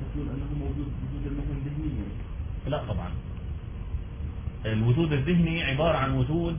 تقول أنه موجود وجود المهم ذهنيا. لا طبعا، الوجود الذهني عبارة عن وجود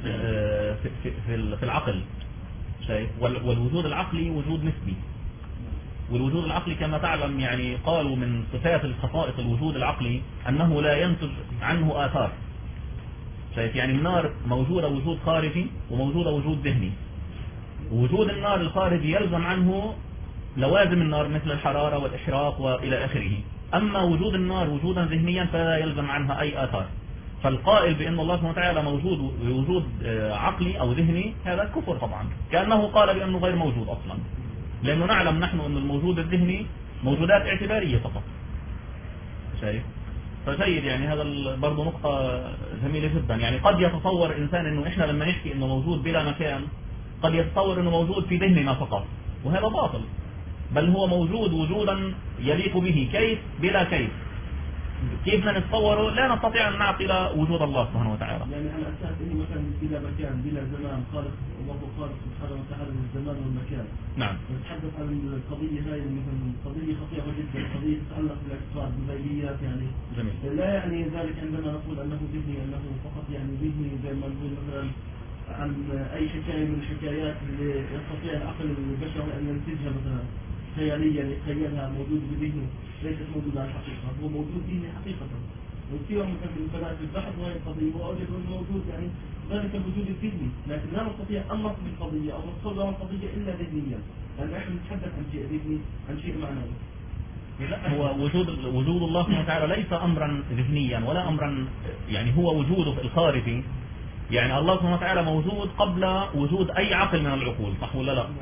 في العقل، والوجود العقلي وجود نسبي. والوجود العقلي كما تعلم يعني قالوا من صفات الخصائص الوجود العقلي أنه لا ينتج عنه آثار. شايف يعني النار موجودة وجود خارجي وموجودة وجود ذهني. وجود النار الخارجي يلزم عنه لوازم النار مثل الحرارة والإحراق وإلى آخره. أما وجود النار وجودا ذهنيا فلا يلزم عنها أي آثار. فالقائل بأن الله سبحانه وتعالى موجود وجود عقلي أو ذهني هذا كفر طبعا، كأنه قال بأنه غير موجود أصلا، لأنه نعلم نحن أن الموجود الذهني موجودات اعتبارية فقط. شايف؟ فجيد يعني هذا برضه نقطة جميلة جدا. يعني قد يتصور إنسان أنه إحنا لما نحكي أنه موجود بلا مكان قد يتصور أنه موجود في ذهننا فقط، وهذا باطل، بل هو موجود وجودا يليق به. كيف؟ بلا كيف. كيف نتصوره؟ لا نستطيع أن نعقل وجود الله سبحانه وتعالى. يعني على أساس أنه مثلا بلا مكان بلا زمان، خالق الله خالق سبحانه وتعالى للزمان والمكان. نعم. نتحدث عن القضية هاي مثلا قضية خطيرة جدا، قضية تتعلق بالاعتقاد بالغيبيات يعني. جميل. لا يعني ذلك عندما نقول أنه ذهني أنه فقط يعني ذهني زي ما نقول مثلا عن أي حكاية من الحكايات اللي يستطيع العقل البشري أن ينتجها مثلا خياليا يتخيلها موجود بذهنه، ليست موجودة على الحقيقة، هو موجود ذهني حقيقة. وكثير من فلاسفة البحث وهي القضية وأوجدوا أنه موجود يعني ذلك الوجود الذهني، لكن لا نستطيع أن نصف القضية أو نتصور القضية إلا ذهنيا، لأن نحن نتحدث عن شيء ذهني عن شيء معنوي. هو وجود الله سبحانه وتعالى ليس أمرا ذهنيا ولا أمرا، يعني هو وجوده الخارجي. يعني الله سبحانه وتعالى موجود قبل وجود أي عقل من العقول، صح ولا لا؟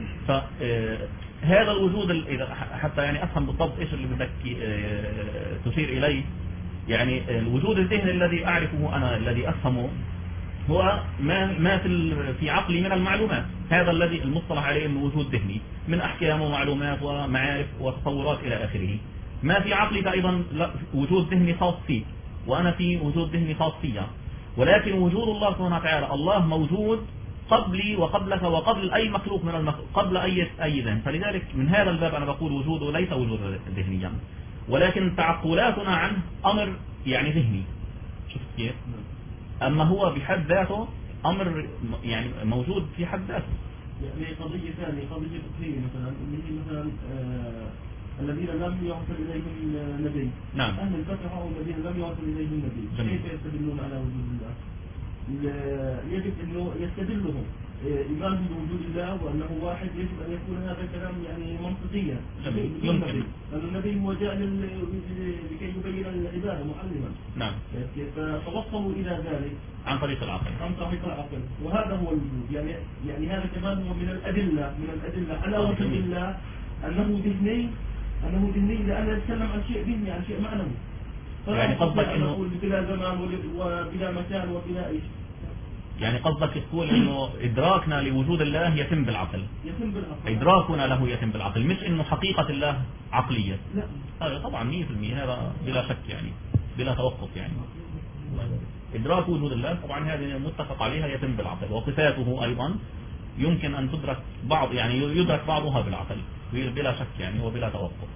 فهذا الوجود حتى يعني أفهم بالضبط إيش اللي بدك تشير إليه. يعني الوجود الذهني الذي أعرفه أنا الذي أفهمه هو ما في عقلي من المعلومات، هذا الذي المصطلح عليه انه وجود ذهني من أحكام ومعلومات ومعارف وتصورات إلى آخره. ما في عقلي أيضا وجود ذهني خاص فيه، وأنا في وجود ذهني خاص فيها. ولكن وجود الله سبحانه وتعالى، الله موجود قبلي وقبلك وقبل أي مخلوق من المخلوق، قبل أي ذهن. فلذلك من هذا الباب أنا بقول وجوده ليس وجود ذهنيا، ولكن تعقلاتنا عنه أمر يعني ذهني. شفت كيف؟ أما هو بحد ذاته أمر يعني موجود في حد ذاته. يعني قضية ثانية، قضية فقهية مثلا، اللي هي مثلا الذين لم يرسل إليهم نبي. نعم. أهل الفترة هم الذين لم يرسل إليهم نبي. جميل. كيف يستدلون على وجود الله؟ يجب أنه يستدلهم إيمان بوجود الله وأنه واحد، يجب أن يكون هذا الكلام يعني منطقيا. يمكن. لأن النبي هو جاء لكي يبين العبادة معلما. نعم. فتوصلوا إلى ذلك عن طريق العقل. عن طريق العقل، وهذا هو الوجود. يعني هذا كمان هو من الأدلة على وجود الله أنه ذهني لأنه يتكلم عن شيء ذهني، عن شيء معنوي. يعني قصدك انه بلا زمان وبلا مكان وبلا ايش؟ يعني قصدك تقول انه ادراكنا لوجود الله يتم بالعقل. ادراكنا له يتم بالعقل، مش انه حقيقة الله عقلية. لا هذا طبعا 100% هذا بلا شك يعني بلا توقف. يعني ادراك وجود الله طبعا هذه متفق عليها يتم بالعقل، وصفاته ايضا يمكن ان تدرك يعني يدرك بعضها بالعقل بلا شك يعني وبلا توقف.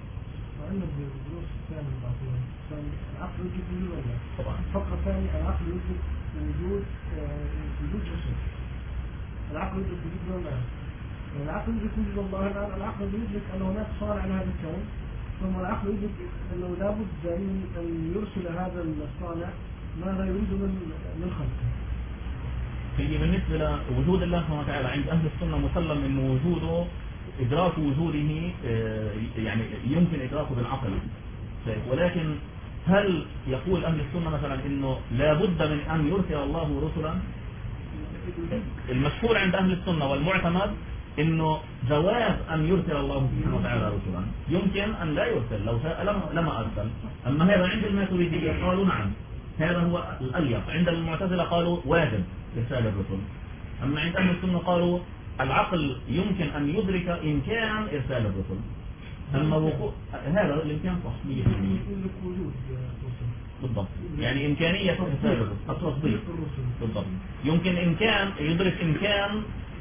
العقل يوجد وجود ولا طبعا. فقرة ثانية، العقل يوجد وجود بشر. العقل يوجد وجود الله. العقل يوجد وجود الله. الآن العقل يدرك أن هناك صانع لهذا الكون، ثم العقل يدرك أنه لابد أن يرسل هذا الصانع ماذا يريد من خلقه. بالنسبة لوجود الله سبحانه وتعالى عند أهل السنة مسلم أن وجوده إدراك وجوده يعني يمكن إدراكه بالعقل. ولكن هل يقول أهل السنة مثلا إنه لا بد من أن يرسل الله رسلا؟ المشهور عند أهل السنة والمعتمد إنه جواز أن يرسل الله سبحانه وتعالى رسلا، يمكن أن لا يرسل، لو شاء لما أرسل. أما هذا عند الماتريدية قالوا نعم هذا هو الأليق، عند المعتزلة قالوا واجب إرسال الرسل. أما عند أهل السنة قالوا العقل يمكن أن يدرك إمكان إرسال الرسل. أما وقوع هذا الإمكان صح 100%. بالضبط، يعني إمكانية إرسال الرسل التصديق بالضبط. يمكن يدرك إمكان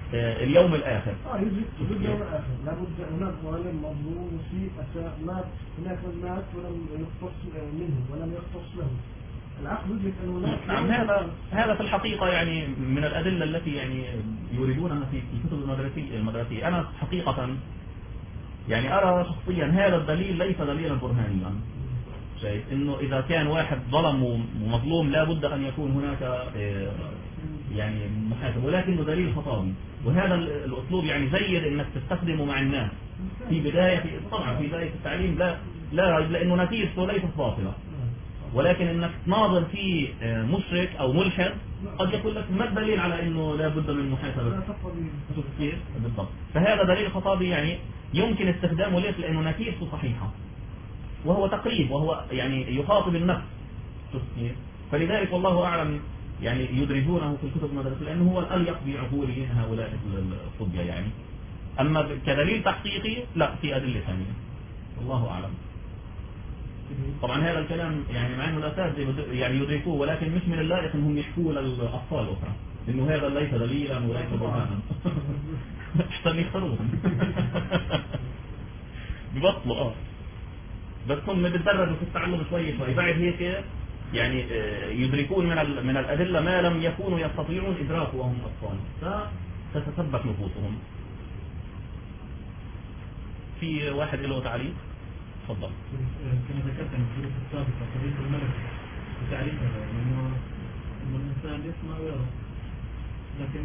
اليوم الآخر. يجب اليوم الآخر، لابد هناك ظالم مظلوم مسيء أساء، مات هناك من مات ولم يختص منه ولم يختص له. العقل يدرك أن هناك نعم، هذا في الحقيقة يعني من الأدلة التي يعني يريدونها في الكتب المدرسية. أنا حقيقة يعني أرى شخصيا هذا الدليل ليس دليلا برهانيا. شايف إنه إذا كان واحد ظلم ومظلوم لا بد أن يكون هناك يعني محاسب، ولكنه دليل خطابي. وهذا الأسلوب يعني جيد إنك تستخدمه مع الناس في بداية، طبعا في بداية التعليم لا ريب، لأنه نتيجته ليست باطلة. ولكن انك تناظر في مشرك او ملحد قد يقول لك ما الدليل على انه لا بد من محاسبه. كيف بالضبط؟ فهذا دليل خطابي يعني يمكن استخدامه ليش؟ لانه نتيجته صحيحه وهو تقريب، وهو يعني يخاطب النفس. فلذلك والله اعلم يعني يدرجونه في الكتب المدرسيه لانه هو الاليق بعقول هؤلاء الصبيه يعني. اما كدليل تحقيقي لا، في ادله ثانيه والله اعلم. طبعا هذا الكلام يعني مع انه الاساتذه يعني يدركوه، ولكن مش من اللائق انهم يحكوه للاطفال الاخرى انه هذا ليس دليلا وليس برهانا احسن يختاروهم ببطلوا. بس هم بيتدرجوا في التعلم شوي بعد هيك يعني يدركون من الادله ما لم يكونوا يستطيعون ادراكه وهم اطفال، فتتثبت نفوسهم. في واحد له تعليق؟ تفضل. كما ذكرت في الدروس السابقة قضية الملك وتعريفها، انه الانسان يسمع ويرى، لكن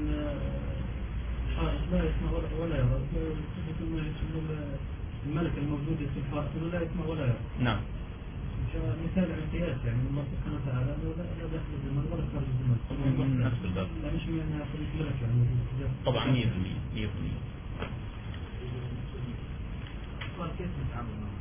لا يسمع ولا يرى. الملك الموجود في الحائط لا يسمع ولا يرى. نعم. مثال القياس يعني الله سبحانه وتعالى لا داخل الزمن ولا خارج الزمن. نفس الباب. لا مش من الملك يعني. طبعا 100%. كيف نتعامل معه؟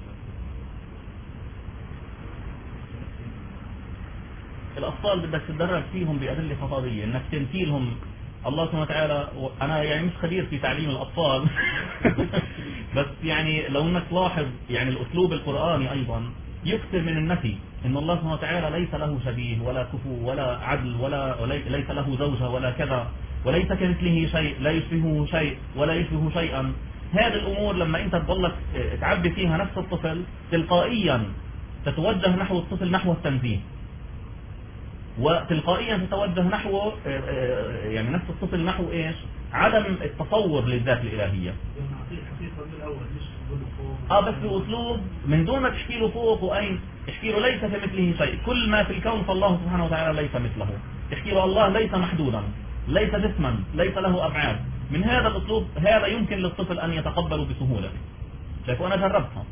الأطفال بدك تتدرج فيهم بأدلة خطابية، إنك تمثيلهم الله سبحانه وتعالى. أنا يعني مش خبير في تعليم الأطفال بس يعني لو إنك تلاحظ يعني الأسلوب القرآني أيضا يكثر من النفي، إن الله سبحانه وتعالى ليس له شبيه ولا كفو ولا عدل ولا ليس له زوجة ولا كذا، وليس كمثله شيء، لا يشبهه شيء ولا يشبه شيئا. هذه الأمور لما أنت تظلك تعبي فيها نفس الطفل تلقائيا تتوجه نحو الطفل نحو التنزيه، وتلقائيا تتوجه نحو يعني نفس الطفل نحو ايش؟ عدم التصور للذات الالهيه. بس باسلوب من دون ما تحكي له فوق واين، تحكي له ليس كمثله شيء، كل ما في الكون فالله سبحانه وتعالى ليس مثله. تحكي له الله ليس محدودا، ليس جسما، ليس له ابعاد. من هذا الاسلوب هذا يمكن للطفل ان يتقبله بسهوله. شايف انا جربتها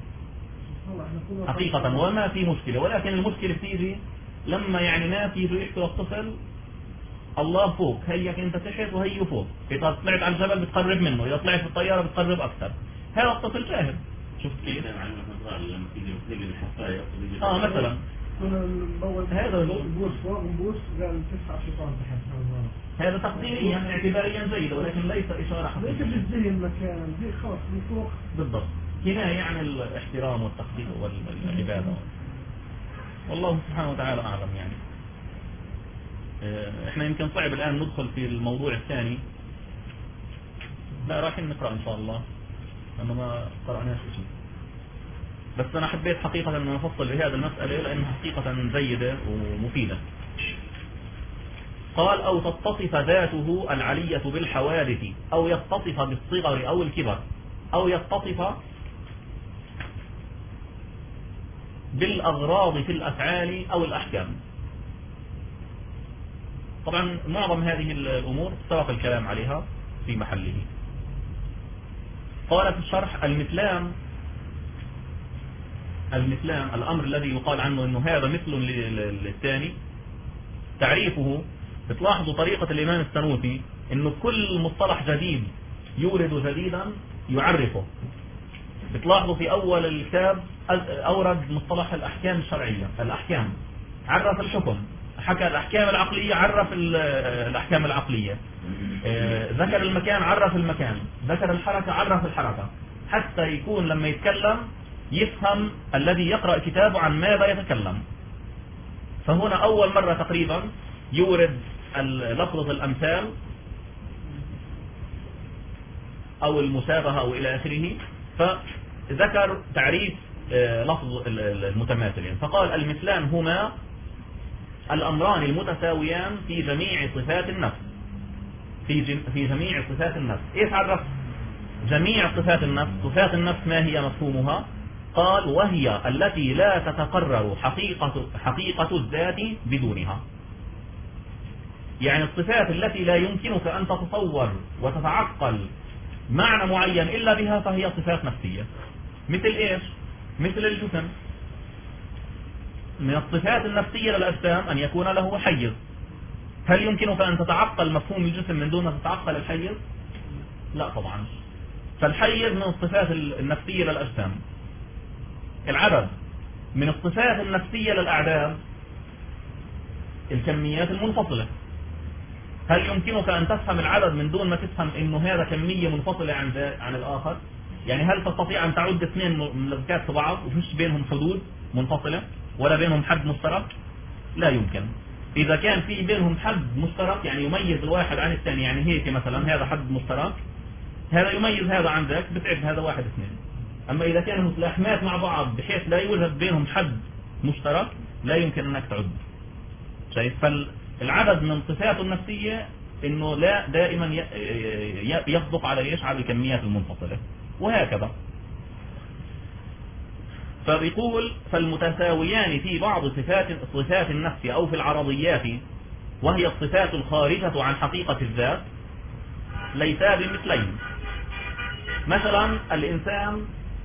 حقيقه وما في مشكله، ولكن المشكله بتيجي لما يعني ناس يجوا يحكوا للطفل الله فوق، هيك انت تحت وهي فوق، اذا طلعت على الجبل بتقرب منه، اذا طلعت في الطياره بتقرب اكثر. هذا الطفل جاهل. شفت كيف؟ مثلا هذا نبوس فوق نبوس قال 9 شيطان تحت. هذا تقديريا اعتباريا جيد، ولكن ليس اشاره حقيقيه. ليس بالزي المكان دي خلاص من فوق بالضبط، كنايه عن الاحترام والتقدير والعباده. والله سبحانه وتعالى أعلم يعني. احنا يمكن صعب الآن ندخل في الموضوع الثاني، لا رايحين نقرأ إن شاء الله لأنه ما قرأناش شيء. بس أنا حبيت حقيقة أن نفصل بهذه المسألة لأنها حقيقة جيدة ومفيدة. قال أو تتصف ذاته العلية بالحوادث أو يتصف بالصغر أو الكبر أو يتصف بالأغراض في الأفعال أو الأحكام. طبعا معظم هذه الأمور سبق الكلام عليها في محله. قال في الشرح المثلان الأمر الذي يقال عنه أنه هذا مثل للثاني، تعريفه بتلاحظوا طريقة الإمام السنوسي أنه كل مصطلح جديد يورد جديدا يعرفه. بتلاحظوا في أول الكتاب أورد مصطلح الأحكام الشرعية، الأحكام عرف الحكم، حكى الأحكام العقلية عرف الأحكام العقلية، ذكر المكان عرف المكان، ذكر الحركة عرف الحركة، حتى يكون لما يتكلم يفهم الذي يقرأ كتابه عن ماذا يتكلم. فهنا أول مرة تقريبا يورد لفظة الأمثال أو المشابهة أو إلى آخره. فذكر تعريف لفظ المتماثلين، فقال المثلان هما الأمران المتساويان في جميع صفات النفس. في جميع صفات النفس. إيش عرف جميع صفات النفس؟ صفات النفس ما هي مفهومها؟ قال وهي التي لا تتقرر حقيقة الذات بدونها. يعني الصفات التي لا يمكنك أن تتصور وتتعقل معنى معين إلا بها فهي صفات نفسية. مثل إيش؟ مثل الجسم. من الصفات النفسية للأجسام أن يكون له حيز. هل يمكنك أن تتعقل مفهوم الجسم من دون أن تتعقل الحيز؟ لا طبعا. فالحيز من الصفات النفسية للأجسام. العدد من الصفات النفسية للأعداد. الكميات المنفصلة. هل يمكنك أن تفهم العدد من دون ما تفهم إنه هذا كمية منفصلة عن الآخر؟ يعني هل تستطيع أن تعد اثنين ملكات في بعض وفيش بينهم حدود منفصلة ولا بينهم حد مشترك؟ لا يمكن. إذا كان في بينهم حد مشترك يعني يميز الواحد عن الثاني، يعني هيك مثلا هذا حد مشترك، هذا يميز هذا عن ذاك، بتعد هذا واحد اثنين. أما إذا كانوا متلاحمات مع بعض بحيث لا يوجد بينهم حد مشترك لا يمكن أنك تعد. شايف؟ فالعدد من صفاته النفسية إنه لا دائما يصدق على إيش؟ على الكميات المنفصلة. وهكذا. فبيقول فالمتساويان في بعض صفات النفس أو في العرضيات وهي الصفات الخارجة عن حقيقة الذات ليسا بمثلين. مثلا الإنسان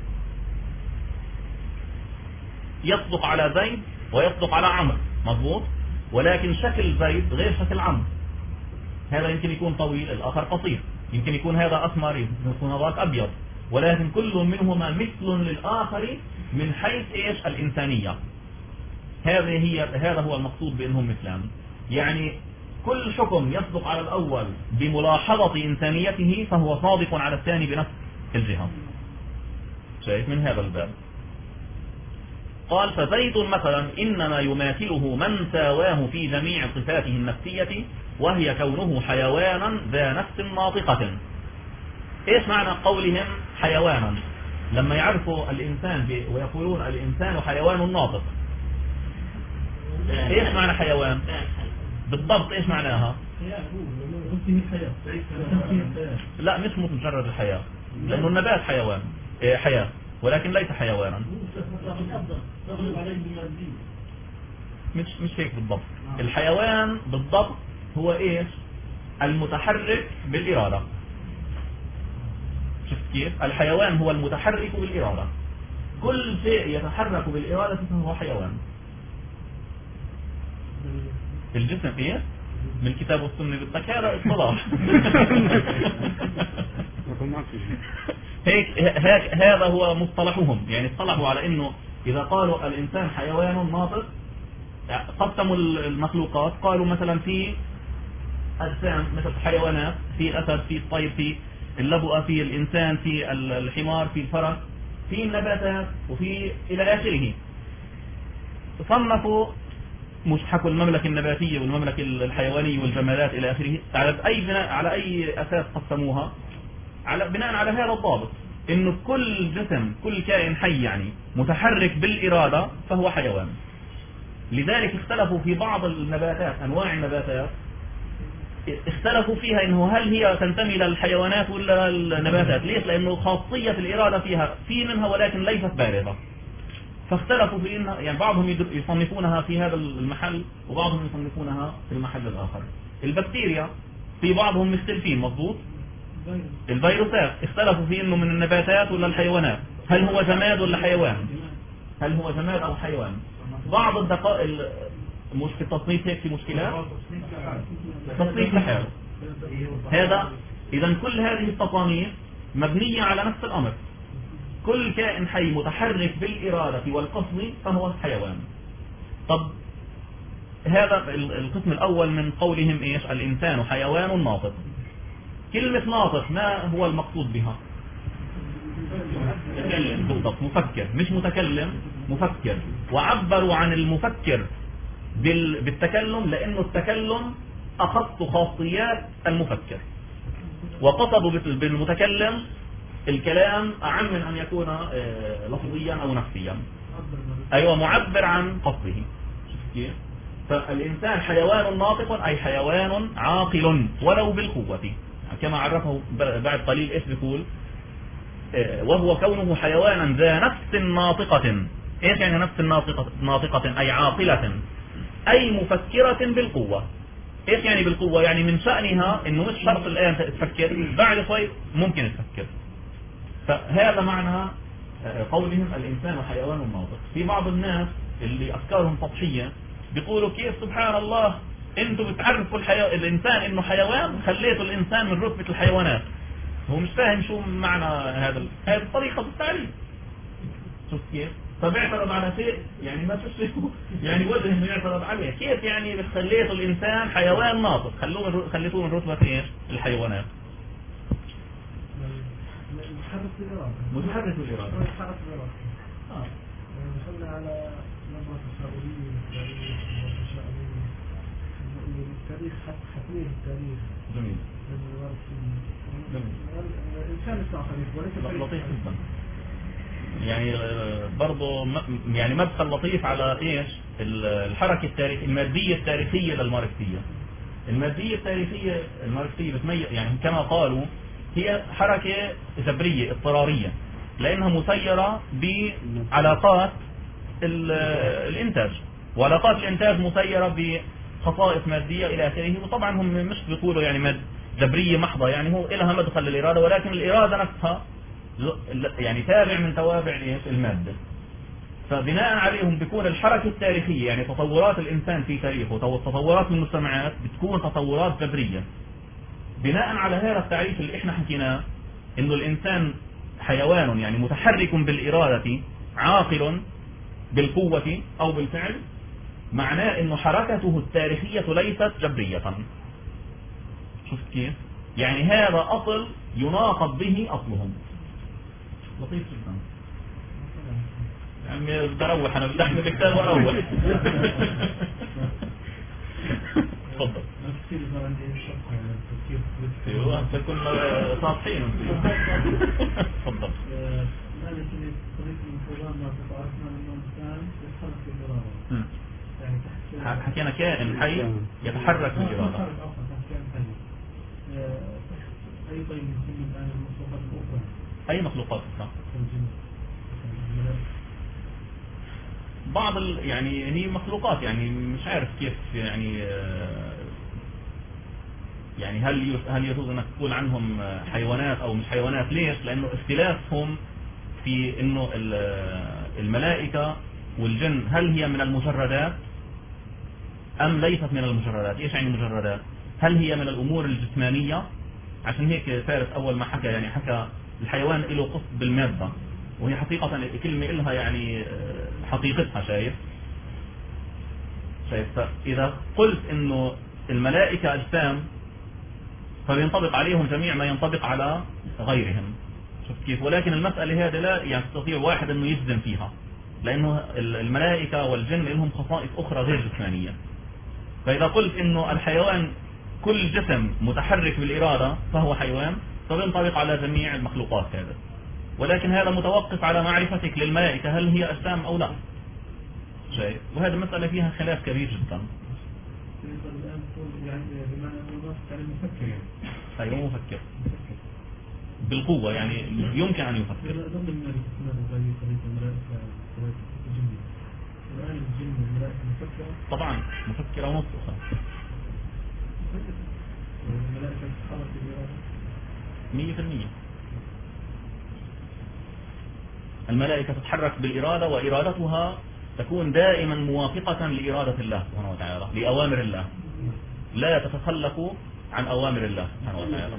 يصدق على زيد ويصدق على عمرو، مضبوط، ولكن شكل زيد غير شكل عمرو. هذا يمكن يكون طويل، الآخر قصير، يمكن يكون هذا أسمر، يمكن يكون هذاك أبيض، ولكن كل منهما مثل للآخر من حيث إيش؟ الإنسانية. هذا هو المقصود بأنهم مثلان. يعني كل حكم يصدق على الأول بملاحظة إنسانيته فهو صادق على الثاني بنفس الجهة. شايف؟ من هذا الباب قال فزيد مثلا إنما يماثله من ساواه في جميع صفاته النفسية وهي كونه حيوانا ذا نفس ناطقة. إيش معنى قولهم حيوانا؟ لما يعرفوا الإنسان ويقولون الإنسان حيوان ناطق، إيش معنى حيوان؟ بالضبط إيش معناها؟ لا مش مجرد الحياة، لأنه النبات حيوان حياة ولكن ليس حيوانا. مش هيك بالضبط. الحيوان بالضبط هو إيش؟ المتحرك بالإرادة. شفت كيف؟ الحيوان هو المتحرك بالإرادة. كل شيء يتحرك بالإرادة فهو حيوان. الجسم إيه؟ من الكتاب والسنة بدك هذا اصطلاح. هيك هذا هو مصطلحهم. يعني اصطلحوا على انه اذا قالوا الانسان حيوان ناطق قسموا المخلوقات، قالوا مثلا في اجسام مثل حيوانات، في الاسد، في الطير، في اللبؤة، في الانسان، في الحمار، في الفرس، في النباتات، وفي الى اخره. صنفوا مش حكوا المملكة النباتية والمملكة الحيوانية والجمادات إلى آخره على أي أساس قسموها؟ بناء على هذا الضابط، إنه كل جسم، كل كائن حي يعني متحرك بالإرادة فهو حيوان. لذلك اختلفوا في بعض النباتات، أنواع النباتات اختلفوا فيها إنه هل هي تنتمي للحيوانات ولا النباتات. ليش؟ لأنه خاصية الإرادة فيها في منها ولكن ليست بارزة. فاختلفوا في إنها، يعني بعضهم يصنفونها في هذا المحل وبعضهم يصنفونها في المحل الآخر. البكتيريا في بعضهم مختلفين، مضبوط. الفيروسات اختلفوا في إنه من النباتات ولا الحيوانات، هل هو جماد ولا حيوان، هل هو جماد أو حيوان. بعض الدقائق مش في التصنيف هيك في مشكلات، تصنيف لحاله. هذا إذا كل هذه التصانيف مبنية على نفس الأمر. كل كائن حي متحرك بالإرادة والقصد فهو حيوان. طب هذا القسم الأول من قولهم إيش؟ الإنسان حيوان ناطق. كلمة ناطق ما هو المقصود بها؟ متكلم. بالضبط، مفكر، مش متكلم، مفكر. وعبروا عن المفكر بالتكلم لأنه التكلم أخص خاصيات المفكر، وقصدوا بالمتكلم الكلام أعم من أن يكون لفظيا أو نفسيا. أيوة معبر عن قصده. فالإنسان حيوان ناطق أي حيوان عاقل ولو بالقوة، كما عرفه بعد قليل إيش بيقول وهو كونه حيوانا ذا نفس ناطقة. إيش يعني نفس ناطقة؟ أي عاقلة أي مفكرة بالقوة. إيش يعني بالقوة؟ يعني من شأنها إنه مش شرط الآن تفكر، بعد شوي ممكن تفكر. فهذا معنى قولهم الإنسان حيوان ناطق. في بعض الناس اللي أفكارهم سطحية بيقولوا كيف سبحان الله انتوا بتعرفوا الإنسان إنه حيوان، خليتوا الإنسان من رتبة الحيوانات. هو مش فاهم شو معنى هذه الطريقة بالتعريف. شوف كيف؟ فبيعترض على شيء يعني ما فيش يعني وجه انه يعترض عليه. كيف يعني خليتوا الإنسان حيوان ناطق، خليتوه من رتبة ايش؟ الحيوانات. متحرك الإرادة. دخلنا على نظرة التشاؤمية التاريخ حتميه التاريخ. جميل. الإنسان التعريف وليس لطيف جدا. يعني برضه يعني مدخل لطيف على ايش؟ الحركة التاريخية المادية التاريخية للماركسية. المادية التاريخية الماركسية بتميز يعني كما قالوا هي حركة جبرية اضطرارية، لأنها مسيرة بعلاقات الإنتاج، وعلاقات الإنتاج مسيرة بخصائص مادية إلى آخره. وطبعا هم مش بيقولوا يعني جبرية محضة، يعني هو إلها مدخل للإرادة، ولكن الإرادة نفسها يعني تابع من توابع المادة. فبناء عليهم بيكون الحركة التاريخية يعني تطورات الإنسان في تاريخه وتطورات المجتمعات بتكون تطورات جبرية. بناء على هذا التعريف اللي احنا حكيناه انه الإنسان حيوان يعني متحرك بالإرادة عاقل بالقوة أو بالفعل، معناه انه حركته التاريخية ليست جبرية. شوف كيف؟ يعني هذا أصل يناقض به أصلهم. لطيف جدا. يعني بروح أنا بدحن الكتاب وأروح. تفضل. ايوه انت كنا ساطحين. تفضل. هذه طريقة الانتظام ما تعرفنا انه الانسان يتحرك بالإرادة. حكينا كائن حي يتحرك بالإرادة. أي طيب يسمى الآن المخلوقات الأخرى؟ أي مخلوقات أخرى؟ بعض يعني هي مخلوقات يعني مش عارف كيف يعني هل يجوز انك تقول عنهم حيوانات او مش حيوانات؟ ليش؟ لانه اختلافهم في انه الملائكة والجن هل هي من المجردات ام ليست من المجردات؟ ايش يعني مجردات؟ هل هي من الامور الجسمانية؟ عشان هيك فارس اول ما حكى يعني حكى الحيوان له قصد بالمادة، وهي حقيقة كلمة إلها يعني حقيقتها. شايف؟ فإذا قلت إنه الملائكة أجسام فبينطبق عليهم جميع ما ينطبق على غيرهم. شوف كيف؟ ولكن المسألة هذه لا يستطيع واحد إنه يجزم فيها، لأنه الملائكة والجن لهم خصائص أخرى غير جسمانية. فإذا قلت إنه الحيوان كل جسم متحرك بالإرادة فهو حيوان، فبينطبق على جميع المخلوقات هذا. ولكن هذا متوقف على معرفتك للملائكة هل هي أجسام أو لا. شيء وهذه مسألة فيها خلاف كبير جدا. أيوة مفكر بالقوة يعني يمكن أن يفكر. طبعا مفكرة ونصفة 100%. الملائكة تتحرك بالإرادة، وإرادتها تكون دائما موافقة لإرادة الله سبحانه وتعالى، لأوامر الله، لا تتخلف عن أوامر الله سبحانه وتعالى.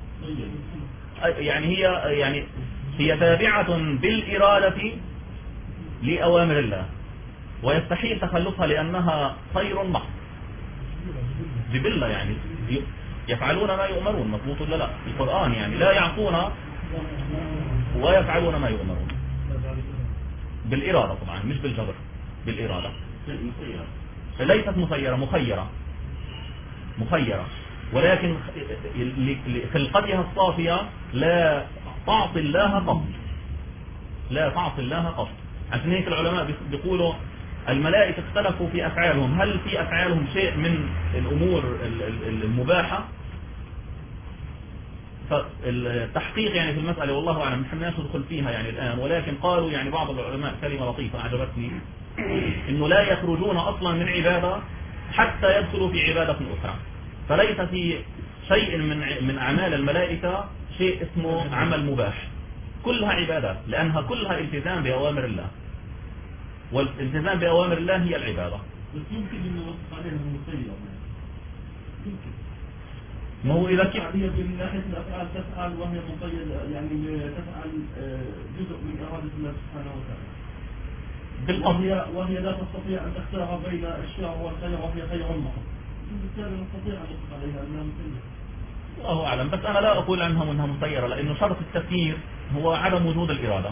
يعني هي تابعة بالإرادة لأوامر الله، ويستحيل تخلفها لأنها خير محض جبلة، يعني يفعلون ما يؤمرون. مضبوط ولا لا؟ القرآن يعني لا يعصون ويفعلون ما يؤمرون بالإرادة، طبعا مش بالجبر، بالإرادة. ليست مسيرة، مخيرة. ولكن خلقتها الصافية لا تعصي الله قط، لا تعصي الله قط. عشان هيك العلماء بيقولوا الملائكة اختلفوا في أفعالهم، هل في أفعالهم شيء من الأمور المباحة؟ فالتحقيق يعني في المسألة والله أعلم، نحن لا ندخل فيها يعني الآن، ولكن قالوا يعني بعض العلماء كلمة لطيفة أعجبتني، إنه لا يخرجون أصلا من عبادة حتى يدخلوا في عبادة أخرى. فليس في شيء من أعمال الملائكة شيء اسمه عمل مباح، كلها عبادات، لأنها كلها التزام بأوامر الله، والالتزام بأوامر الله هي العبادة. بس يمكن أن نوصف عليها المسيرة، يمكن ما هو إذا كيف من ناحية الأفعال تفعل وهي مقيدة، يعني تفعل جزء من إرادة الله سبحانه وتعالى، وهي لا تستطيع أن تختار بين الشر والخير، وهي خير محض، بالتالي نستطيع أن نطلق عليها أنها مسيرة. الله أعلم، بس أنا لا أقول عنها أنها مسيرة، لأنه شرط التفكير هو عدم وجود الإرادة،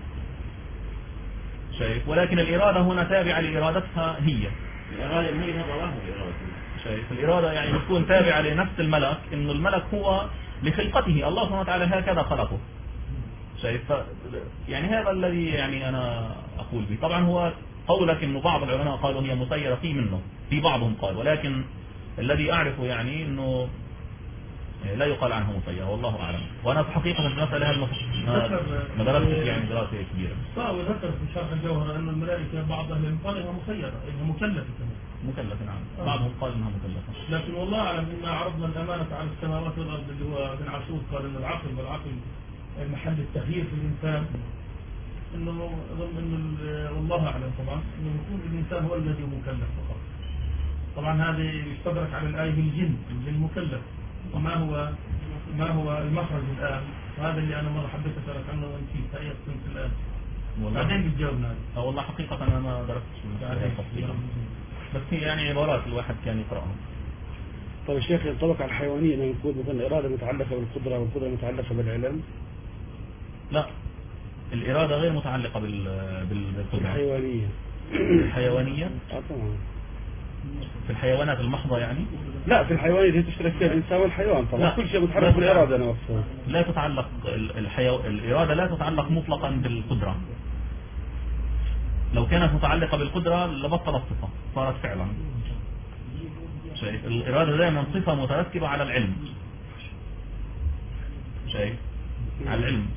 شايف؟ ولكن الإرادة هنا تابعة لإرادتها هي. الإرادة هي نظرها بإرادة، شايف؟ الإرادة يعني بتكون تابعة لنفس الملك، إنه الملك هو لخلقته، الله سبحانه وتعالى هكذا خلقه، شايف؟ يعني هذا الذي يعني أنا أقول به. طبعا هو قولك إنه بعض العلماء قالوا هي مسيرة في منه، في بعضهم قال، ولكن الذي أعرفه يعني إنه لا يقال عنها مسيرة، والله أعلم. وأنا في حقيقة المسألة ما درست يعني دراسة كبيرة. طيب ذكر في شرح الجوهرة أن الملائكة بعض أهل القال إنها مسيرة، إنها مكلفة كمان. مكلفة نعم، بعضهم قال إنها مكلفة. لكن والله أعلم إن عرضنا الأمانة على السماوات والأرض، اللي هو ابن عاشور قال إن العقل والعقل محل التغيير في الإنسان، إنه أظن إن والله أعلم طبعا إنه يكون الإنسان هو الذي مكلف فقط. طبعا هذا يستدرك على الآية الجن مكلف، وما هو المخرج الآن، وهذا اللي أنا مرة حبيت أسألك عنه ونسيت أي قسم الآن. بعدين بتجاوبنا هذا. والله حقيقة أنا ما درست تفصيلا، بس هي يعني عبارات الواحد كان يقرأها. طيب الشيخ، ينطبق على الحيوانية لما يكون مثلا إرادة متعلقة بالقدرة والقدرة متعلقة بالعلم؟ لا، الإرادة غير متعلقة بالقدرة. الحيوانية. الحيوانية؟ طبعا. في الحيوانات المحضة يعني؟ لا، في الحيوانية اللي تشترك فيها الإنسان والحيوان طبعا، كل شيء متحرك بالإرادة نفسها. لا تتعلق الإرادة لا تتعلق مطلقا بالقدرة. لو كانت متعلقة بالقدرة لبطلت صفة، صارت فعلا. شايف؟ الإرادة دائما صفة متركبة على العلم، شايف؟ على العلم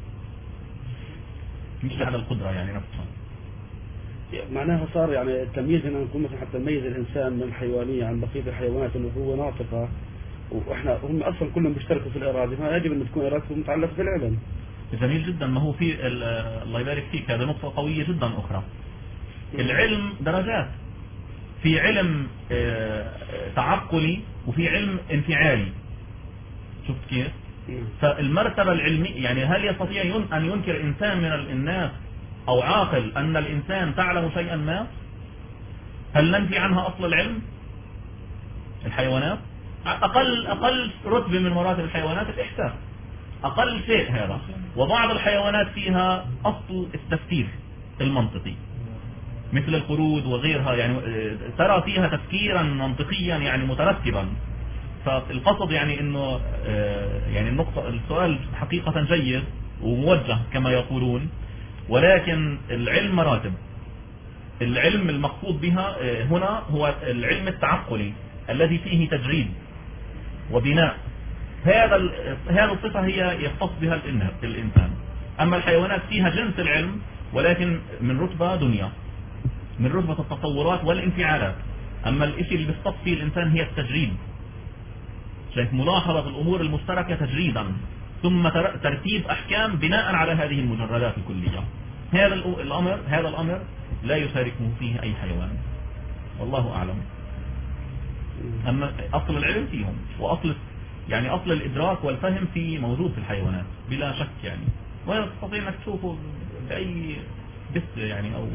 مش على القدرة يعني نفسها. معناها صار يعني التمييز هنا نقول مثلا حتى نميز الإنسان من الحيوانية عن بقية الحيوانات إنه هو ناطقة، وإحنا هم أصلا كلهم بيشتركوا في الإرادة، ما يجب أن تكون إرادته متعلقة بالعلم. جميل جدا. ما هو في الله يبارك فيك، هذه نقطة قوية جدا أخرى. العلم درجات، في علم تعقلي وفي علم انفعالي، شفت كيف؟ فالمرتبة العلمية يعني هل يستطيع أن ينكر إنسان من الناس أو عاقل أن الإنسان تعلم شيئا ما؟ هل ننفي عنها أصل العلم؟ الحيوانات أقل رتبة من مراتب الحيوانات الإحساس، أقل شيء هذا. وبعض الحيوانات فيها أصل التفكير المنطقي مثل القرود وغيرها، يعني ترى فيها تفكيرا منطقيا يعني مترتبا. فالقصد يعني انه يعني السؤال حقيقة جيد وموجه كما يقولون، ولكن العلم مراتب. العلم المقصود بها هنا هو العلم التعقلي الذي فيه تجريد وبناء، هذه الصفة هي يختص بها الإنسان. أما الحيوانات فيها جنس العلم ولكن من رتبة دنيا، من رتبة التصورات والانفعالات. أما الشيء اللي بيختص فيه الإنسان هي التجريد، شايف؟ ملاحظة الأمور المشتركة تجريدا، ثم ترتيب أحكام بناء على هذه المجردات الكلية. هذا الأمر لا يشاركه فيه أي حيوان، والله أعلم. أما أصل العلم فيهم، وأصل يعني أصل الإدراك والفهم في موجود في الحيوانات بلا شك يعني، ولا تستطيع أنك تشوفه بأي بس يعني أو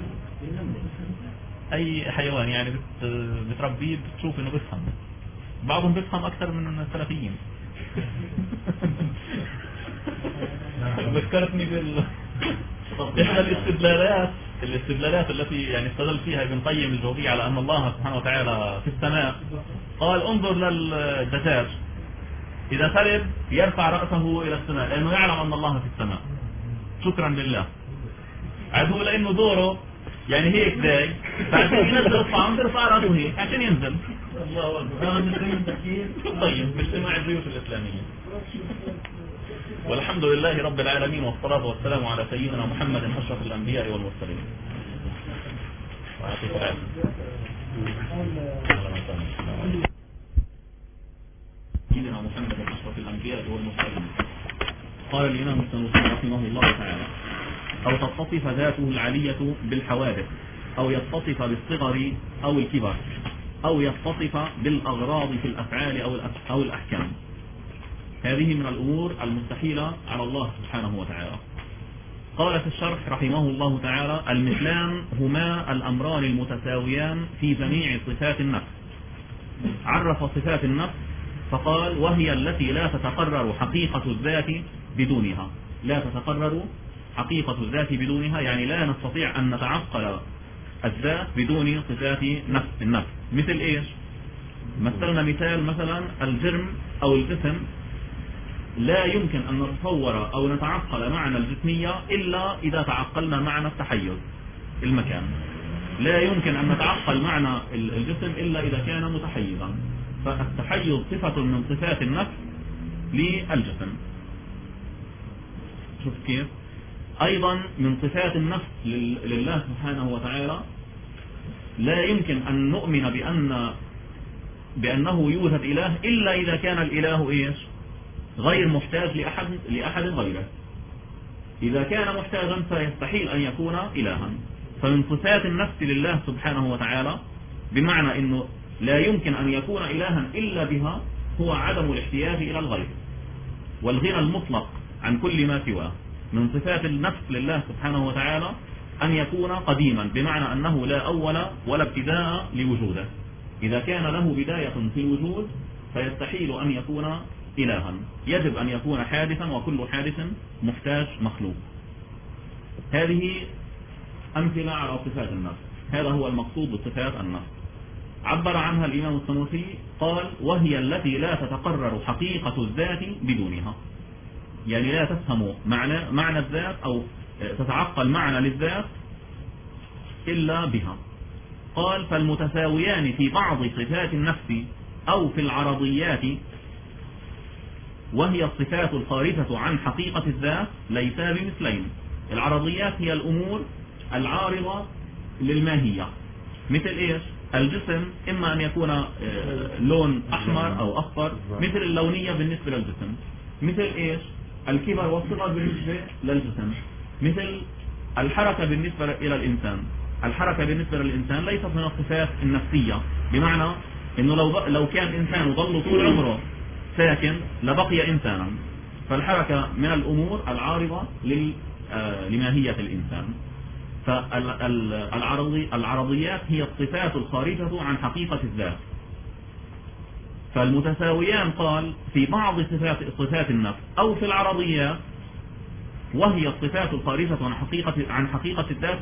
أي حيوان يعني بتربيه بتشوف إنه بيفهم. بعضهم بيفهم أكثر من السلفيين. ذكرتني إحدى الاستدلالات التي يعني استدل فيها ابن قيم الجوزية على أن الله سبحانه وتعالى في السماء. قال انظر للدجاج إذا سلب يرفع رأسه إلى السماء لأنه يعلم أن الله في السماء شكرا لله. عدو لأنه دوره يعني هيك داي فعشان ينزل الطعام ترفع رأسه هيك عشان ينزل. الله أكبر. طيب باجتماع البيوت الإسلامية. والحمد لله رب العالمين والصلاة والسلام على سيدنا محمد أشرف الأنبياء والمرسلين. سيدنا محمد أشرف الأنبياء والمرسلين. قال الإمام السنوسي رحمه الله تعالى: أو تتصف ذاته العلية بالحوادث، أو يتصف بالصغر أو الكبر، أو يتصف بالأغراض في الأفعال أو الأحكام. هذه من الأمور المستحيلة على الله سبحانه وتعالى. قال في الشرح رحمه الله تعالى: المثلان هما الأمران المتساويان في جميع صفات النفس. عرف صفات النفس فقال: وهي التي لا تتقرر حقيقة الذات بدونها. لا تتقرر حقيقة الذات بدونها يعني لا نستطيع أن نتعقل الذات بدون صفات نفس النفس. مثل إيش؟ مثلنا مثلا الجرم أو الجسم لا يمكن أن نتصور أو نتعقل معنى الجسمية إلا إذا تعقلنا معنى التحيز المكان. لا يمكن أن نتعقل معنى الجسم إلا إذا كان متحيزا. فالتحيز صفة من صفات النفس للجسم. شوف كيف؟ أيضا من صفات النفس لله سبحانه وتعالى لا يمكن أن نؤمن بأنه يوجد إله إلا إذا كان الإله إيش؟ غير محتاج لأحد غيره. إذا كان محتاجا فيستحيل أن يكون إلها. فمن صفات النفس لله سبحانه وتعالى بمعنى أنه لا يمكن أن يكون إلها إلا بها هو عدم الاحتياج إلى الغير والغنى المطلق عن كل ما سواه. من صفات النفس لله سبحانه وتعالى أن يكون قديما بمعنى أنه لا أول ولا ابتداء لوجوده. إذا كان له بداية في الوجود فيستحيل أن يكون إلها. يجب أن يكون حادثا وكل حادث محتاج مخلوق. هذه أمثلة على صفات النفس. هذا هو المقصود بصفات النفس. عبر عنها الإمام السنوسي قال: وهي التي لا تتقرر حقيقة الذات بدونها. يعني لا تفهم معنى الذات أو تتعقل معنى للذات إلا بها. قال: فالمتساويان في بعض صفات النفس أو في العرضيات وهي الصفات الخارجة عن حقيقة الذات ليسا بمثلين. العرضيات هي الأمور العارضة للماهية. مثل إيش؟ الجسم إما أن يكون لون أحمر أو أصفر مثل اللونية بالنسبة للجسم. مثل إيش؟ الكبر والصغر بالنسبة للجسم. مثل الحركة بالنسبة إلى الإنسان. الحركة بالنسبة للإنسان ليست من الصفات النفسية بمعنى أنه لو كان إنسان ظل طول عمره ساكن لبقي إنسانا. فالحركة من الأمور العارضة لماهية الإنسان. فالعرضيات هي الصفات الخارجة عن حقيقة الذات. فالمتساويان قال في بعض صفات النفس أو في العرضيات وهي الصفات الخارجة عن حقيقة الذات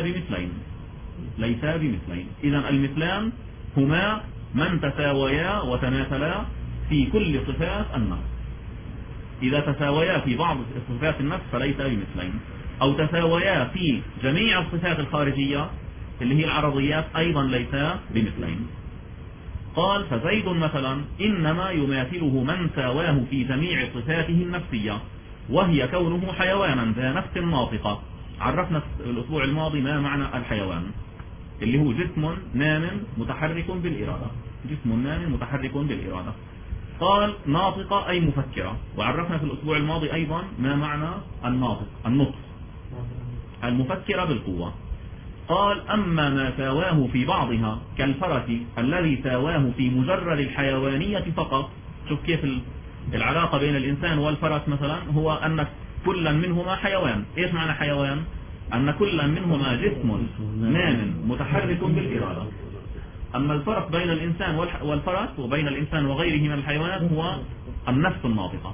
ليسا بمثلين. إذن المثلان هما من تساويا وتماثلا في كل صفات النفس. إذا تساويا في بعض صفات النفس فليسا بمثلين، أو تساويا في جميع الصفات الخارجية اللي هي العرضيات أيضا ليسا بمثلين. قال: فزيد مثلا إنما يماثله من ساواه في جميع صفاته النفسية وهي كونه حيوانا ذا نفس ناطقة. عرفنا الأسبوع الماضي ما معنى الحيوان اللي هو جسم نام متحرك بالإرادة. جسم نام متحرك بالإرادة. قال: ناطقة أي مفكرة. وعرفنا في الأسبوع الماضي أيضا ما معنى النطق المفكرة بالقوة. قال: أما ما ساواه في بعضها كالفرس الذي ساواه في مجرد الحيوانية فقط. شوف كيف العلاقة بين الإنسان والفرس مثلا هو أن كل منهما حيوان. إيش معنى حيوان؟ أن كل منهما جسم نام متحرك بالإرادة. أما الفرق بين الإنسان والفرس وبين الإنسان وغيره من الحيوانات هو النفس الناطقة.